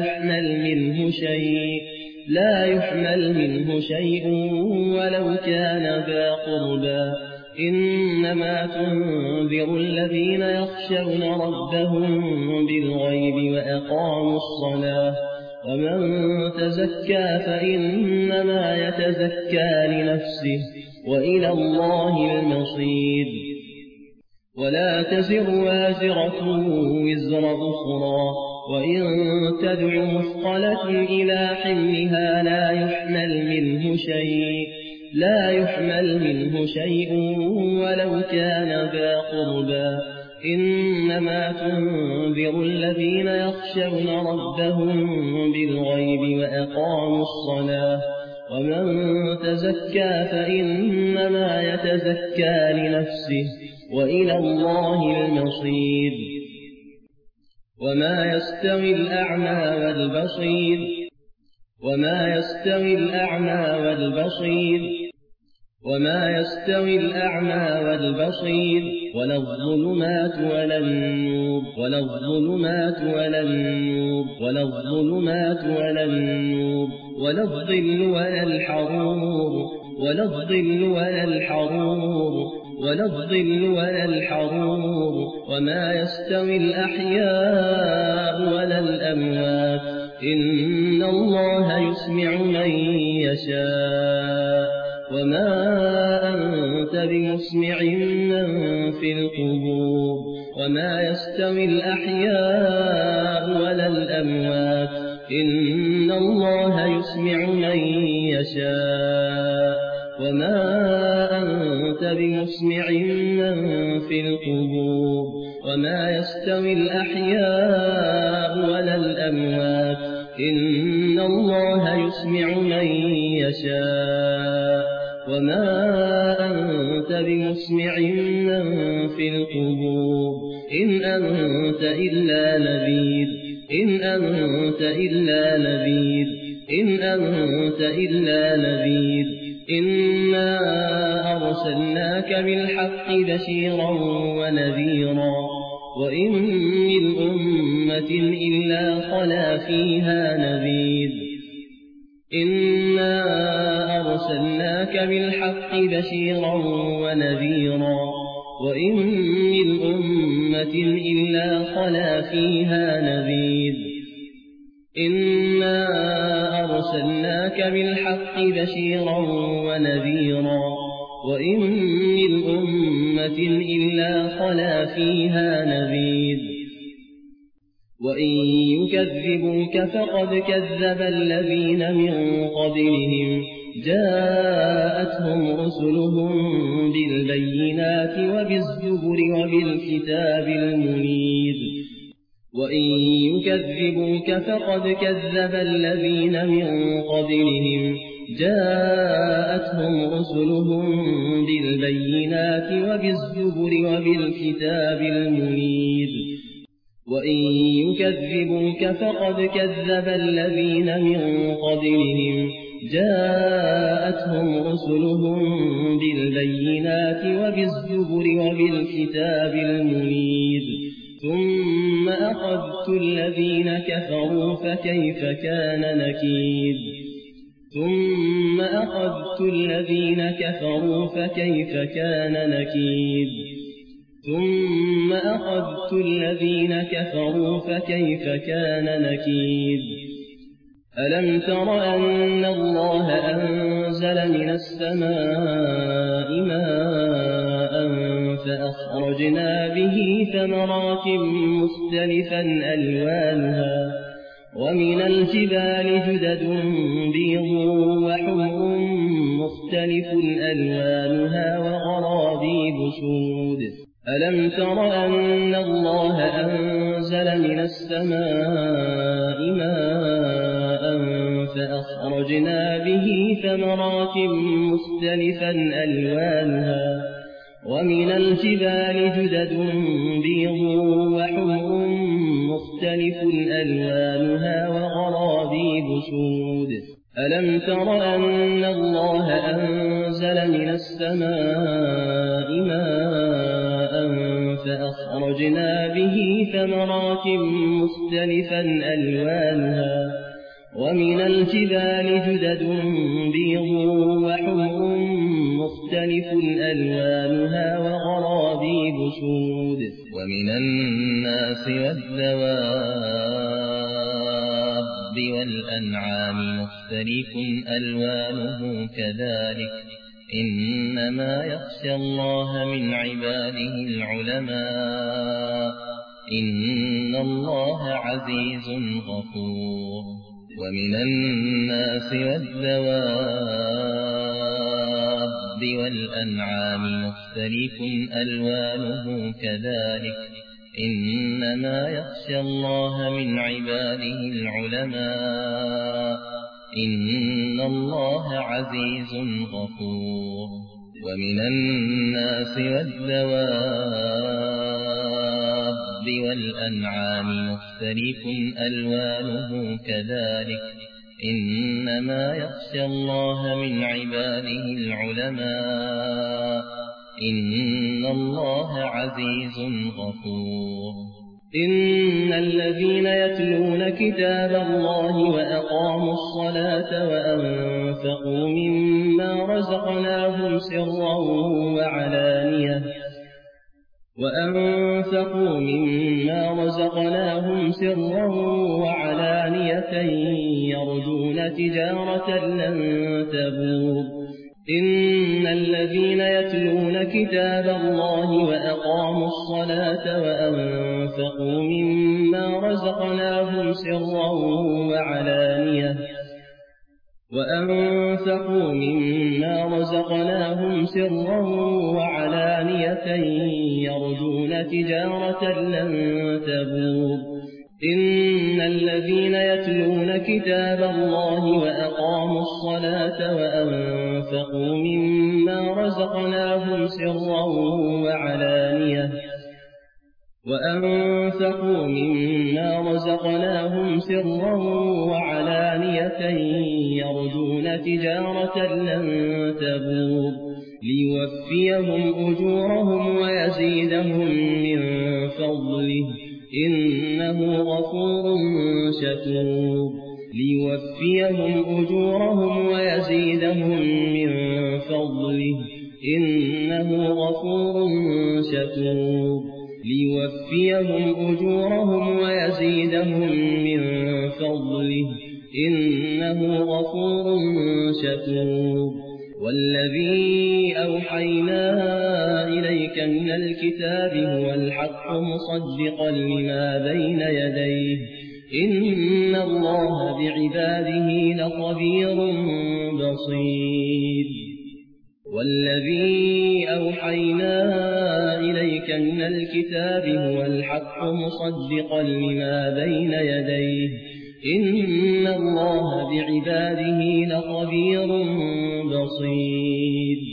لا يحمل منه شيء ولو كان ذا قربى. إنما تنذر الذين يخشون ربهم بالغيب وأقاموا الصلاة. ومن تزكى فإنما يتزكى لنفسه وإلى الله المصير. ولا تزر وازرة وزر أخرى وإن تدع مثقلة إلى حملها لا يحمل منه شيء ولو كان ذا قربى. إنما تنذر الذين يخشون ربهم بالغيب وأقاموا الصلاة. ومن تزكى فإنما يتزكى لنفسه وإلى الله المصير. وما يستوي الأعمى والبصير وما يستوي الأعمى والبصير ولا الظلمات ولا النور ولا الظل ولا الحرور وما يستوي الأحياء ولا الأموات. إن الله يسمع من يشاء وما أنت بمسمع من في القبور. وما يستوي الأحياء ولا الأموات. إن الله يسمع من يشاء وما أنت بمسمع من في القبور. وما يستوي الأحياء ولا الأموات. إن الله يسمع من يشاء وما أنت بمسمع من في القبور. إن أنت إلا نذير. إنا أرسلناك بالحق بشيرا ونذيرا وإن من أمة إلا خلا فيها نذير. إنا أرسلناك بالحق بشيرا ونذيرا وإن من أمة إلا خلا فيها نذير. إنا أرسلناك بالحق بشيرا ونذيرا وإن من أمة إلا خلا فيها نذير. وإن يكذبوك فقد كذب الذين من قبلهم جاءتهم رسلهم بالبينات وبالزبر وبالكتاب المنير. وإن يكذبوك فقد كذب الذين من قبلهم جاءتهم رسلهم بالبينات وبالزبر وبالكتاب المنير وإن يكذبوك فقد كذب الذين من قبلهم جاءتهم رسلهم بالبينات وبالزبر وبالكتاب المنير ثم أخذت الذين كفروا فكيف كان نكير ثم أخذت الذين كفروا فكيف كان نكير ثم أخذت الذين كفروا فكيف كان نكير ألم تر أن الله أنزل من السماء ماء فأخرجنا به ثمرات مختلفا ألوانها ومن الجبال جدد بيض وحمر مختلف ألوانها وغرابيب سود ألم تر أن الله أنزل من السماء ماء فأخرجنا به ثمرات مختلفا ألوانها ومن الجبال جدد بيض وحمر مختلف ألوانها وغرابيب سود ألم تر أن الله أنزل من السماء ماء فأخرجنا به ثمرات مختلفا ألوانها ومن الجبال جدد بيض وحمر مختلف ألوانها وغرابيب سود ومن الناس والدواب والأنعام مختلف ألوانه كذلك إنما يخشى الله من عباده العلماء إن الله عزيز غفور ومن الناس والدواب والأنعام مختلف ألوانه كذلك إنما يخشى الله من عباده العلماء إن الله عزيز غفور ومن الناس والدواب والأنعام مختلف ألوانه كذلك إنما يخشى الله من عباده العلماء إن الله عزيز غفور إن الذين يتلون كتاب الله وأقاموا الصلاة وأنفقوا مما رزقناهم سرا وعلانية يرجون تجارة لن تبور إن الذين يتلون كتاب الله وأقاموا الصلاة وأنفقوا مما رزقناهم سرا وعلانية يرجون تجارة لن تبور إن الذين يتلون كتاب الله وأقاموا الصلاة وأنفقوا مما رزقناهم سرا وعلانية يرجون تجارة لن تبور ليوفيهم أجورهم ويزيدهم من فضله إنه غفور شكور ليوفيهم أجورهم ويزيدهم من فضله إنه غفور شكور ليوفيهم أجورهم ويزيدهم من فضله إنه غفور شكور والذي أوحينا إليك من الكتاب هو الحق مصدقا لما بين يديه إن الله بعباده لخبير بصير والذي أوحينا إليك من الكتاب هو الحق مصدقا لما بين يديه إن الله بعباده لخبير بصير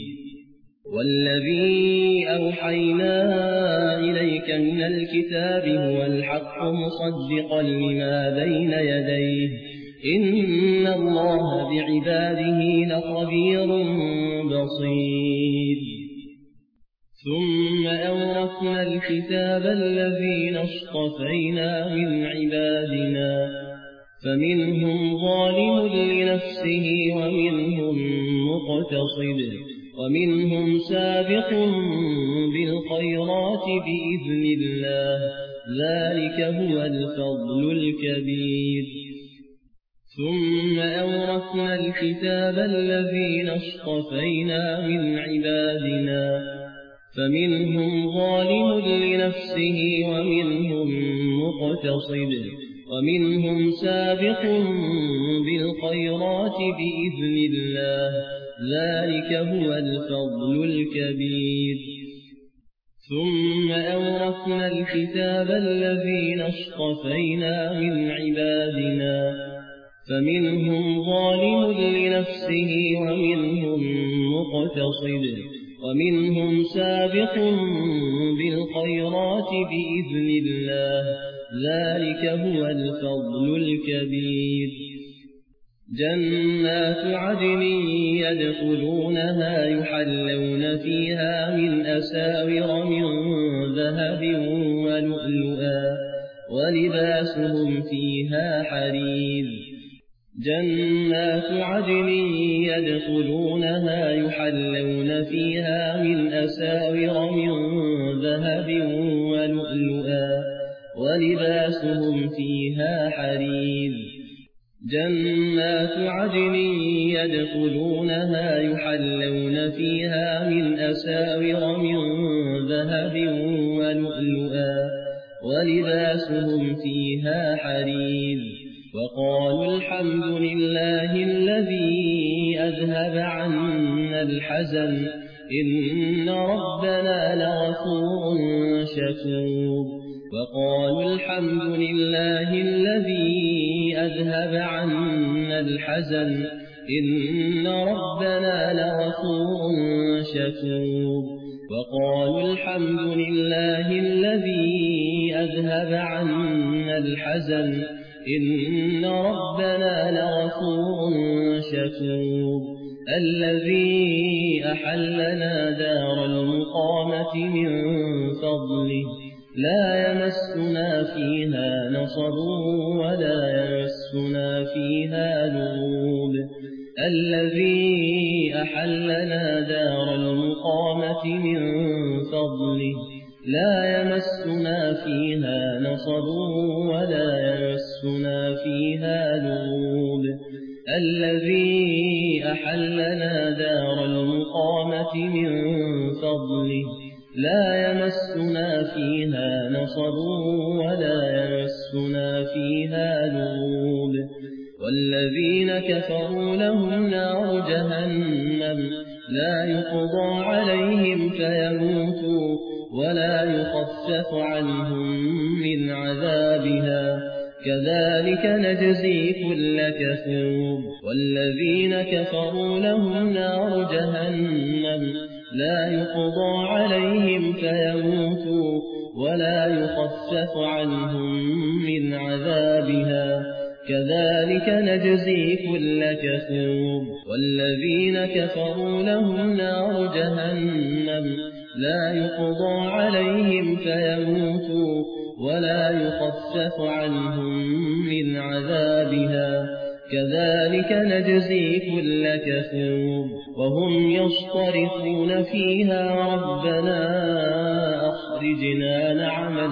والذي أوحينا إليك من الكتاب هو الحق مصدقا لما بين يديه إن الله بعباده لخبير بصير ثم أورثنا الكتاب الذين اصطفينا من عبادنا فمنهم ظالم لنفسه ومنهم مقتصد ومنهم سابق بالخيرات بإذن الله ذلك هو الفضل الكبير ثم أورثنا الكتاب الذين اصطفينا من عبادنا فمنهم ظالم لنفسه ومنهم مقتصد ومنهم سابق بالخيرات بإذن الله ذلك هو الفضل الكبير ثم أورثنا الكتاب الذين اصطفينا من عبادنا فمنهم ظالم لنفسه ومنهم مقتصد ومنهم سابق بالخيرات بإذن الله ذلك هو الفضل الكبير جنات عدن يدخلونها يحلون فيها من أساور من ذهب ولؤلؤا ولباسهم فيها حرير جنات عدن يدخلونها يحلون فيها من أساور من ذهب ولؤلؤا ولباسهم فيها حرير جنات عدن يدخلونها يحلون فيها من أساور من ذهب ولؤلؤا ولباسهم فيها حرير وقالوا الحمد لله الذي أذهب عنا الحزن إن ربنا لغفور شكور وقالوا الحمد لله الذي أذهب عنا الحزن إن ربنا لغفور شكور وقالوا الحمد لله الذي أذهب عنا الحزن إن ربنا لغفور شكور الذي أحلنا دار المقامة من فضله لا يمسنا فيها نصب ولا يمسنا فيها لغوب الذي أحلنا دار المقامة من فضله لا يمسنا فيها نصب ولا يمسنا فيها لغوب الذي أحلنا دار المقامة من فضله لا يمسنا فيها نصب ولا يمسنا فيها لغوب والذين كفروا لهم نار جهنم لا يقضى عليهم فيموتوا ولا يخفف عنهم من عذابها كذلك نجزي كل كفور والذين كفروا لهم نار جهنم لا يقضى عليهم فيموتوا ولا يخفف عنهم من عذابها كذلك نجزي كل كفور والذين كفروا لهم نار جهنم لا يقضى عليهم فيموتوا ولا يخفف عنهم من عذابها كذلك نجزي كل كفور وهم يصطرخون فيها ربنا أخرجنا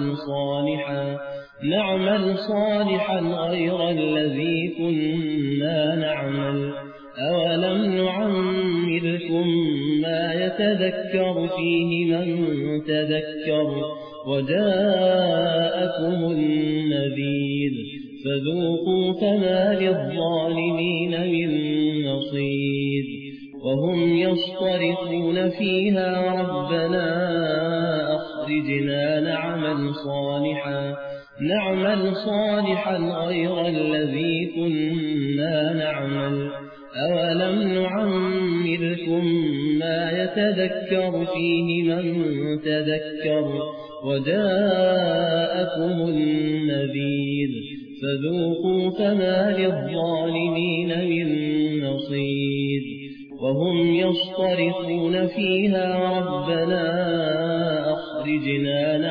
نعمل صالحا غير الذي كنا نعمل أولم نعمركم ما يتذكر فيه من تذكر وجاءكم النذير فذوقوا فما للظالمين من نصير وهم يصطرخون فيها ربنا أخرجنا نعمل صالحا غير الذي كنا نعمل أولم نعمركم ما يتذكر فيه من تذكر وجاءكم النذير فذوقوا فما للظالمين من نصير وهم يصطرخون فيها ربنا أخرجنا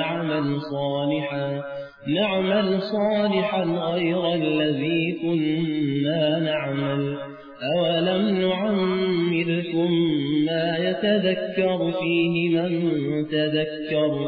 نعمل صالحا غير الذي كنا نعمل أولم نعمركم ما يتذكر فيه من تذكر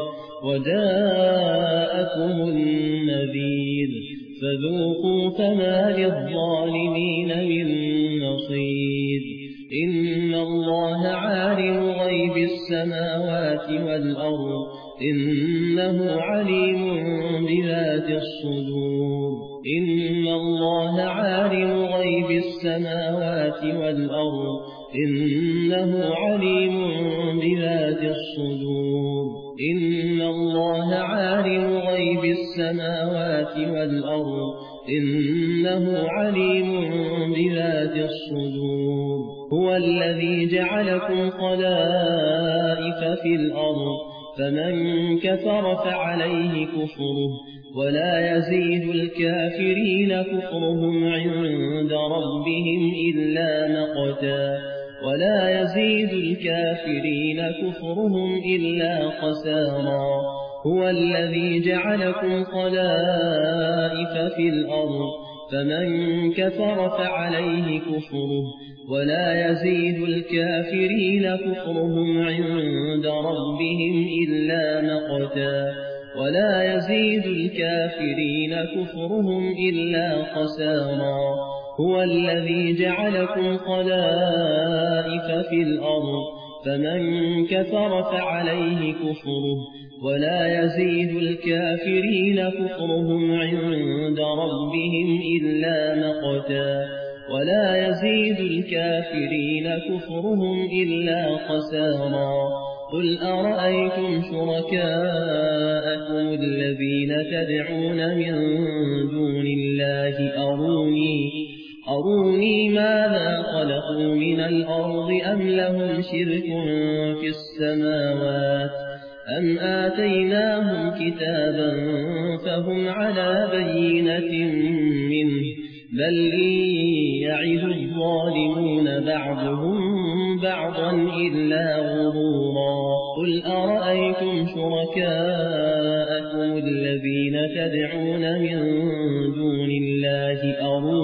وجاءكم النذير فذوقوا فما للظالمين من نصير إن الله عالم غيب السماوات والأرض إنه عليم بذات الصدور إن الله عالم غيب السماوات والأرض إنه عليم بذات الصدور إن الله عالم غيب السماوات والأرض إنه عليم بذات الصدور هو الذي جعلكم خلائف في الأرض فمن كفر فعليه كفره ولا يزيد الكافرين كفرهم عند ربهم إلا مقتا ولا يزيد الكافرين كفرهم إلا خسارا هو الذي جعلكم خلائف في الأرض فمن كفر فعليه كفره ولا يزيد الكافرين كفرهم عند ربهم إلا مقتا ولا يزيد الكافرين كفرهم إلا خسارا هو الذي جعلكم خلائف في الأرض فمن كفر فعليه كفره ولا يزيد الكافرين كفرهم عند ربهم إلا مقتا ولا يزيد الكافرين كفرهم إلا خسارا قل أرأيتم شركاءكم الذين تدعون من دون الله أروني ماذا خلقوا من الأرض أم لهم شرك في السماوات أم آتيناهم كتابا فهم على بينة منه بل يعد الظالمون بعضهم بعضا إلا غرورا قل أرأيتم شركاءكم الذين تدعون من دون الله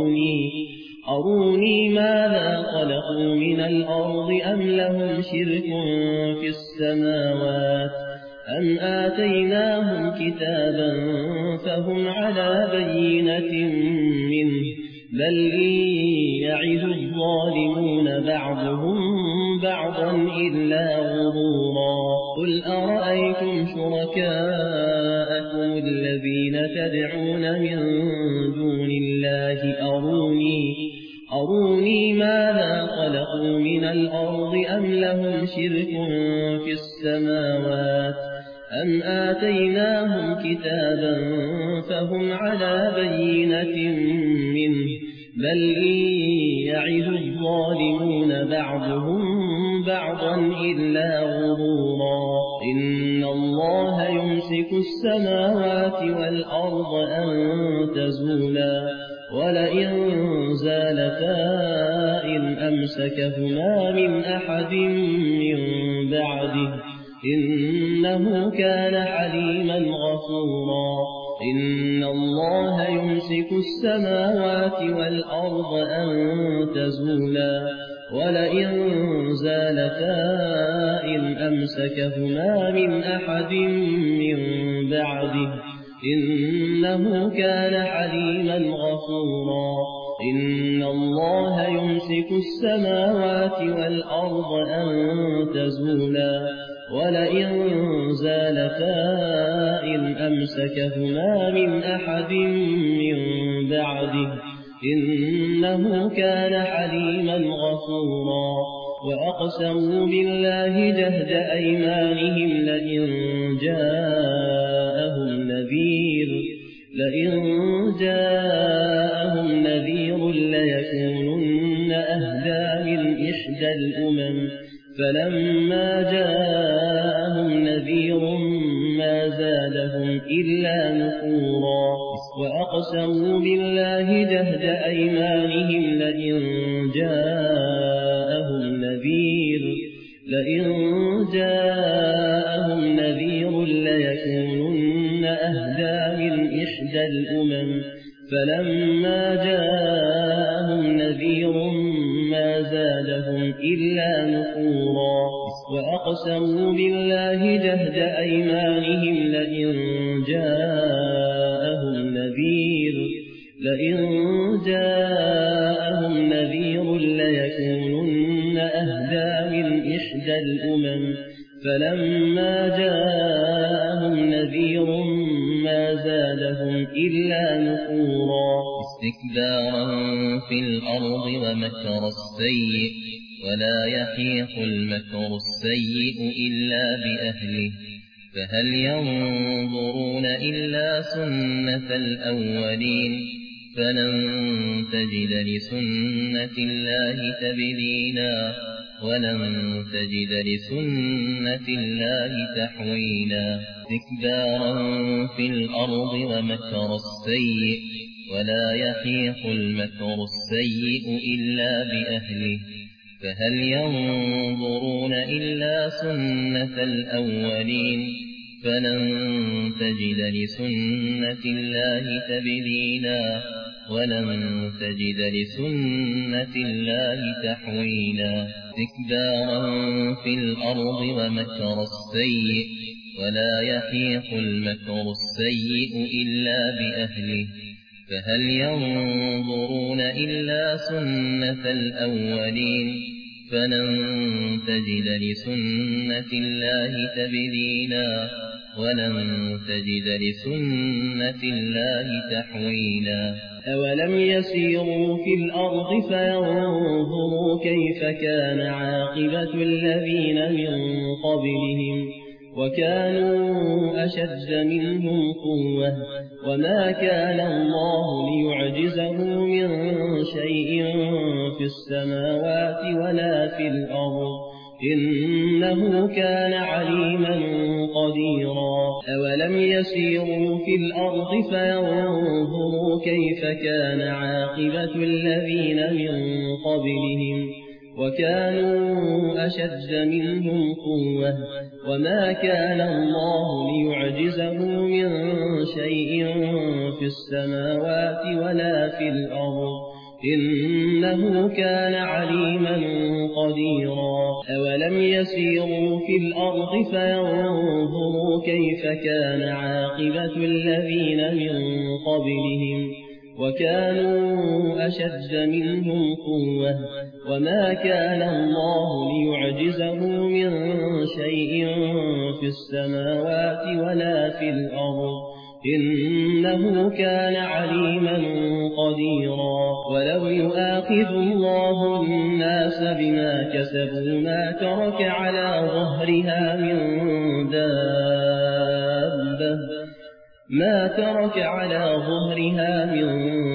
أروني ماذا خلقوا من الأرض أم لهم شرك في السماوات أم آتيناهم كتابا فهم على بينة منه بل يعد الظالمون بعضهم بعضا إلا غرورا قل أرأيتم شركاءكم الذين تدعون من دون الله أروني ماذا خلقوا من الأرض أم لهم شرك في السماوات أم آتيناهم كتابا فهم على بينة منه بل يعد الظالمون بعضهم بعضا إلا غرورا إن الله يمسك السماوات والأرض أن تزولا ولئن زالتا إن أمسكهما من أحد من بعده إنه كان حليما غفورا إن الله يمسك السماوات والأرض أن تزولا ولئن زالتا إن أمسكهما من أحد من بعده إنه كان حليما غفورا إن الله يمسك السماوات والأرض أن تزولا ولئن زالتا إن أمسكهما من أحد من بعده إنه كان حليما غفورا وأقسموا بالله جهد أيمانهم لئن جاءهم نذير ليكونن أهدى من إحدى الأمم فلما جاءهم نذير ما زادهم إلا نفورا وأقسموا بالله جهد أيمانهم لئن جاءهم نذير ليكونن أهدى من إحدى الأمم فلما جاءهم نذير ما زادهم إلا نفورا وأقسموا بالله جهد أيمانهم لئن جاءهم نذير ليكونن أهدى من إحدى الأمم فلما جاءهم نذير ما زادهم إلا نفورا استكبارا في الأرض ومكر السيء ولا يحيق المكر السيء إلا بأهله فهل ينظرون إلا سنة الأولين فلن تجد لسنة الله تبديلا ولن تجد لسنة الله تحويلا استكبارا في الأرض ومكر السيء ولا يحيق المكر السيء إلا بأهله فهل ينظرون إلا سنة الأولين فلن تجد لسنة الله تبديلا ولن تجد لسنة الله تحويلا استكبارا في الأرض ومكر السيء ولا يحيق المكر السيء إلا بأهله فهل ينظرون إلا سنة الأولين فلن تجد لسنة الله تبديلا ولن تجد لسنة الله تحويلا أولم يسيروا في الأرض فينظروا كيف كان عاقبة الذين من قبلهم وكانوا أشد منهم قوة وما كان الله ليعجزه من شيء في السماوات ولا في الأرض إنه كان عليما قديرا أولم يسيروا في الأرض فينظروا كيف كان عاقبة الذين من قبلهم وكانوا أشد منهم قوة وما كان الله ليعجزه من شيء في السماوات ولا في الأرض إنه كان عليما قديرا أولم يسيروا في الأرض فينظروا كيف كان عاقبة الذين من قبلهم وكانوا أشد منهم قوة وما كان الله ليعجزه من شيء في السماوات ولا في الأرض إنه كان عليما قديرا ولو يؤاخذ الله الناس بما كسبوا ما ترك على ظهرها من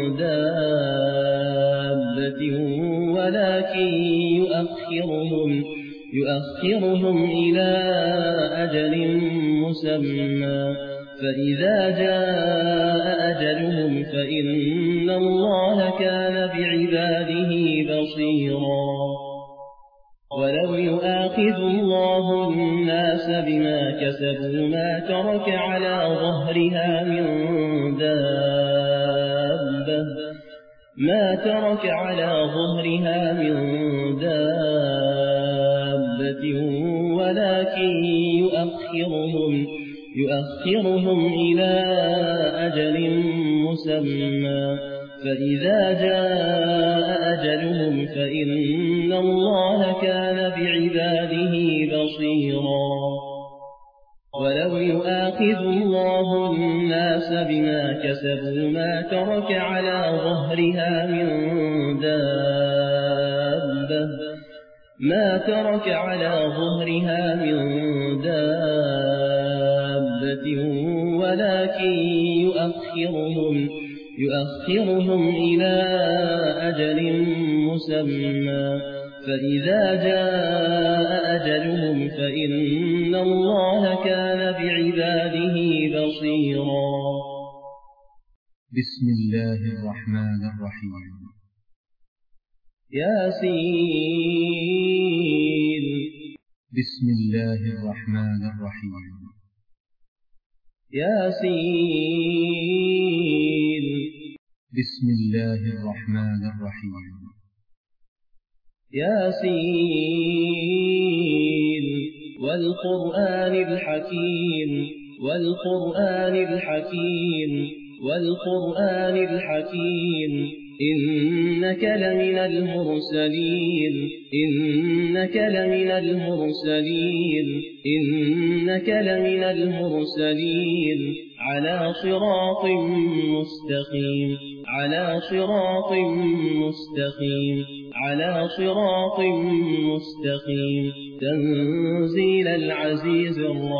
دابة ولكن يؤخرهم إلى أجل مسمى فإذا جاء أجلهم فإن الله كان بعباده بصيرا ولو يؤاخذ الله الناس بما كسبوا ما ترك على ظهرها من دابة ولكن يؤخرهم إلى أجل مسمى فإذا جاء أجلهم فإن الله كان بعباده بصيرا ولو يؤاخذ الله الناس بما كسبوا ما ترك على ظهرها من ما ترك على ظهرها من دابة ولكن يؤخرهم إلى أجل مسمى فإذا جاء أجلهم فإن الله كان بعباده بصيرا. بسم الله الرحمن الرحيم. ياسين. بسم الله الرحمن الرحيم. ياسين. بسم الله الرحمن الرحيم. ياسين والقرآن الحكيم والقرآن الحكيم إنك لمن المرسلين على صراط مستقيم تنزيل العزيز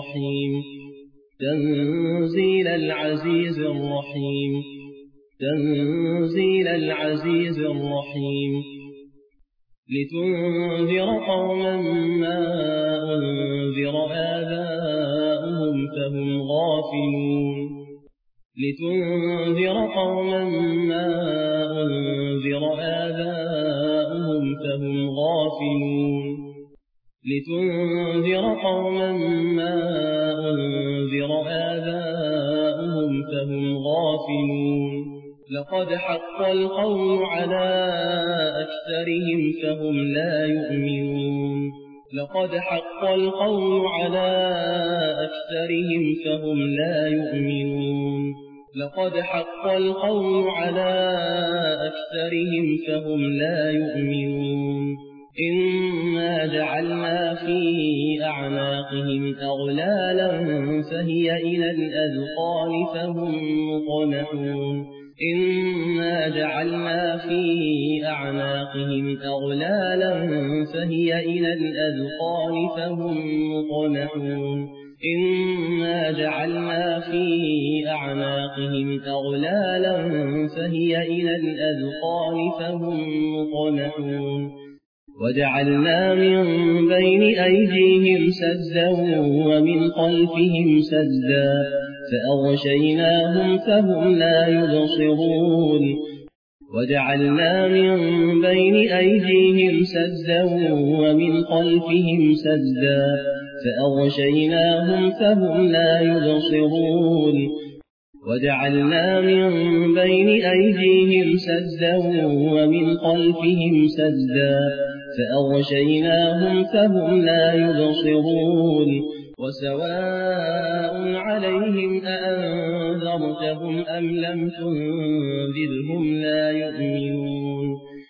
الرحيم لتنذر قوما ما أنذر آباؤهم فهم غافلون لقد حق القول على أكثرهم فهم لا يؤمنون إنا جعلنا في أعناقهم أغلالا فهي إلى الأذقان فهم مقمحون وجعلنا من بين أيديهم سدا ومن خلفهم سدا فأغشيناهم فهم لا يبصرون وسواء عليهم أأنذرتهم أم لم تنذرهم لا يؤمنون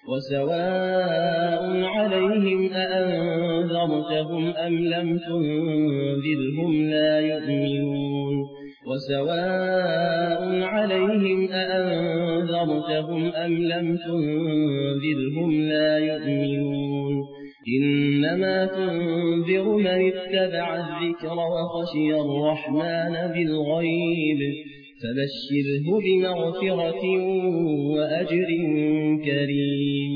إنما تنذر من اتبع الذكر وخشي الرحمن بالغيب فبشره بمغفرة وأجر كريم.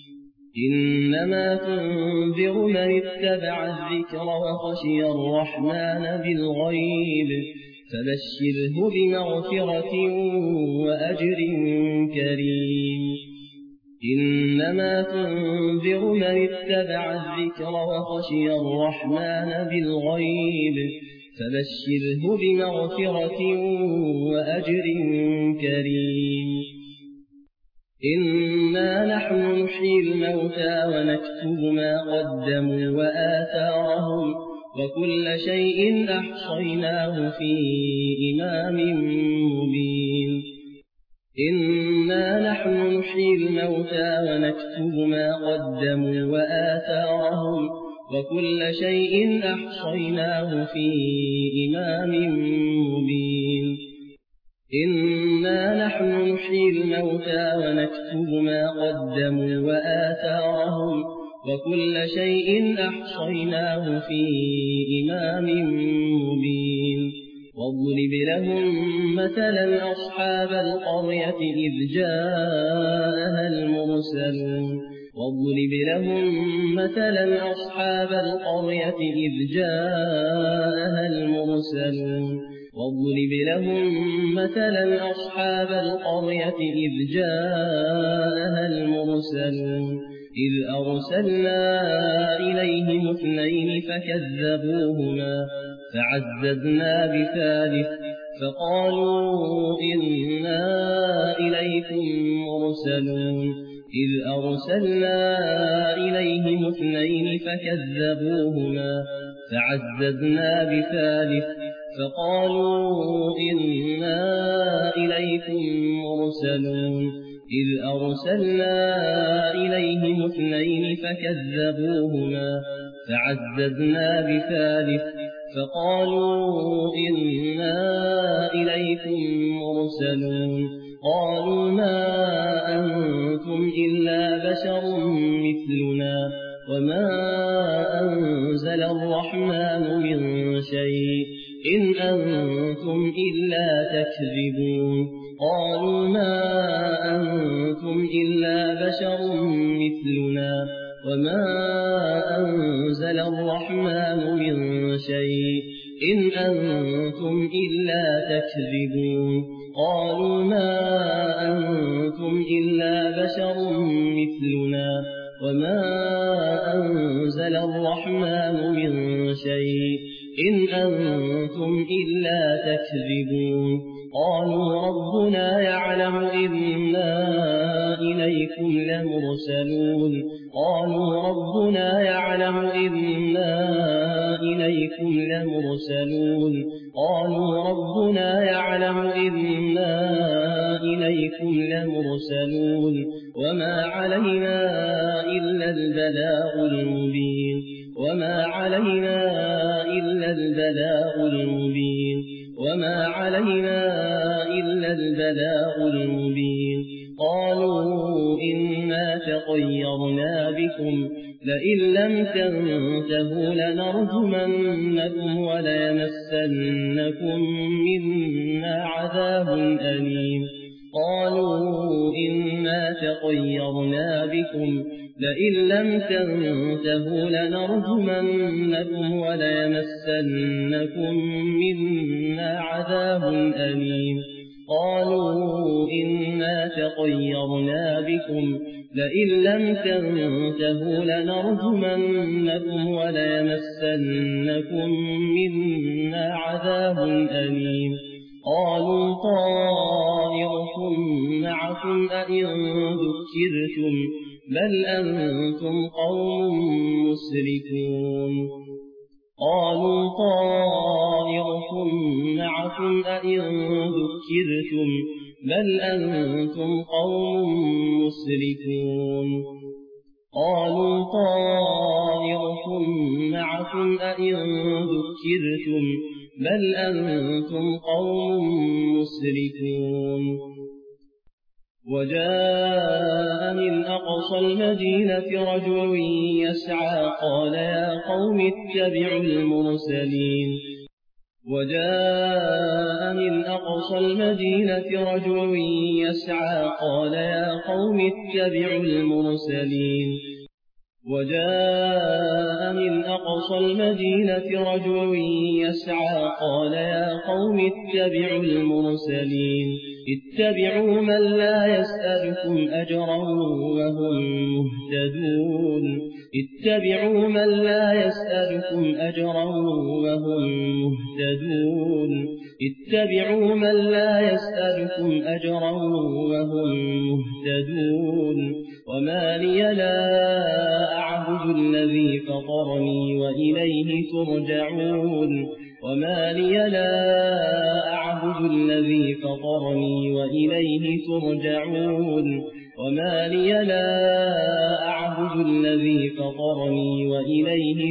إنما تنذر من اتبع الذكر وخشي الرحمن بالغيب فبشره بمغفرة وأجر كريم. إنا نحن نحيي الموتى ونكتب ما قدموا وآثارهم وكل شيء أحصيناه في إمام مبين. إنا نحن نحيي الموتى ونكتب ما قدموا وآثارهم وكل شيء أحصيناه في إمام مبين واضرب لهم مثلا أصحاب القرية إذ جاءها المرسلون واضرب لهم مثلا أصحاب القرية إذ جاءها المرسلون واضرب لهم مثلا أصحاب القرية إذ جاءها المرسلون إذ أرسلنا إليهم اثنين فكذبوهما فعززنا بثالث فقالوا إنا إليكم مرسلون إذ أرسلنا إليهم اثنين فكذبوهما فعززنا بثالث فقالوا إنا إليكم مرسلون إذ أرسلنا إليهم اثنين فكذبوهما فعززنا بثالث فقالوا إنا إليكم مرسلون قالوا ما أنتم إلا بشر مثلنا وما أنزل الرحمن من شيء إن أنتم إلا تكذبون قالوا ما أنتم إلا بشر مثلنا وما أنزل الرحمن من شيء إن أنتم إلا تكذبون قالوا ما أنتم إلا بشر مثلنا وما أنزل الرحمن من شيء إن أنتم إلا تكذبون قالوا ربنا يعلم إنا إليكم لمرسلون قالوا ربنا يعلم إنا إليكم لمرسلون قالوا ربنا يعلم إنا إليكم لمرسلون وما علينا إلا البلاغ المبين وما علينا إلا البلاغ المبين وما علينا إلا البلاغ المبين قالوا إنا تطيرنا بكم لئن لم تنتهوا لنرجمنكم وليمسنكم منا عذاب أليم قالوا إنا تطيرنا بكم لئن لم تنتهوا لنرجمنكم وليمسنكم منا عذاب أليم قالوا إنا تطيرنا بكم لئن لم تنتهوا لنرجمنكم وليمسنكم منا عذاب أليم قالوا طائركم معكم أئن ذكرتم بل أنتم قوم مسركون قالوا طائركم معكم أئن ذكرتم بل أنتم قوم مسركون قالوا طائركم معكم أئن ذكرتم بل أنتم قوم مسركون وجاء من أقصى المدينة رجل يسعى قال يا قوم اتبعوا المرسلين وجاء من أقصى المدينة رجل يسعى قال يا قوم اتبعوا المرسلين وجاء من أقصى المدينة رجل يسعى قال يا قوم اتبعوا المرسلين اتبعوا من لا يسألكم أجرا وهم مهتدون اتبعوا من لا يسألكم أجرا وهم مهتدون اتبعوا من لا يسألكم أجرا وهم مهتدون وما لي لا أعبد الذي فطرني وإليه ترجعون وما لي لا أعبد الذي فطرني وإليه ترجعون وما لي لا أعبد الذي فطرني وإليه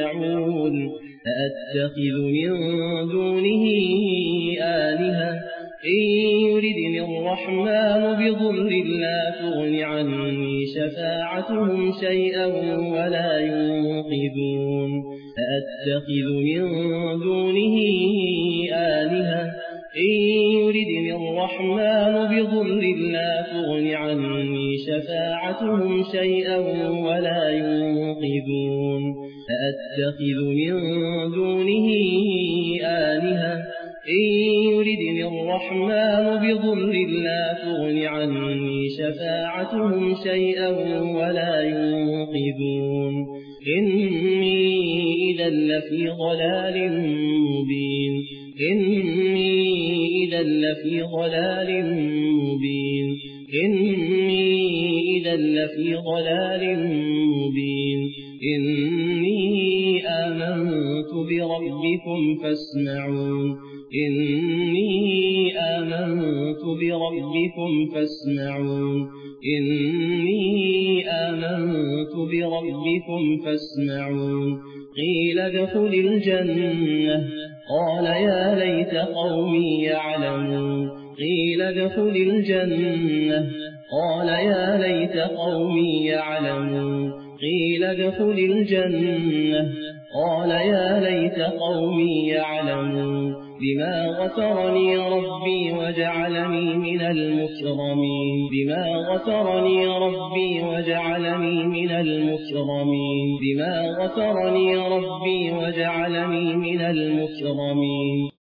ترجعون أأتخذ من دونه آلهة إن يردني الرحمن بضر لا تغن عني شفاعتهم شيئا ولا ينقذون أأتخذ من دونه آلهة إن يردني الرحمن بضر لا تغن عني شفاعتهم شيئا ولا ينقذون أأتخذ من دونه آلهة إن يردني الرحمن بضر لا تغن عني شفاعتهم شيئا ولا ينقذون إني إذا لفي ضلال مبين إني إذا لفي ضلال مبين إني إذا لفي ضلال مبين إني آمنت بربكم فاسمعون إني آمنت بربكم فاسمعون إني آمنت بربكم فاسمعون قيل ادخل الجنة قال يا ليت قومي يعلمون قيل ادخل الجنة قال يا ليت قومي يعلمون قيل ادخل الجنة قال يا ليت قومي يعلمون بما غفرني ربي وجعلني من المكرمين بما غفرني ربي وجعلني من المكرمين بما غفرني ربي وجعلني من المكرمين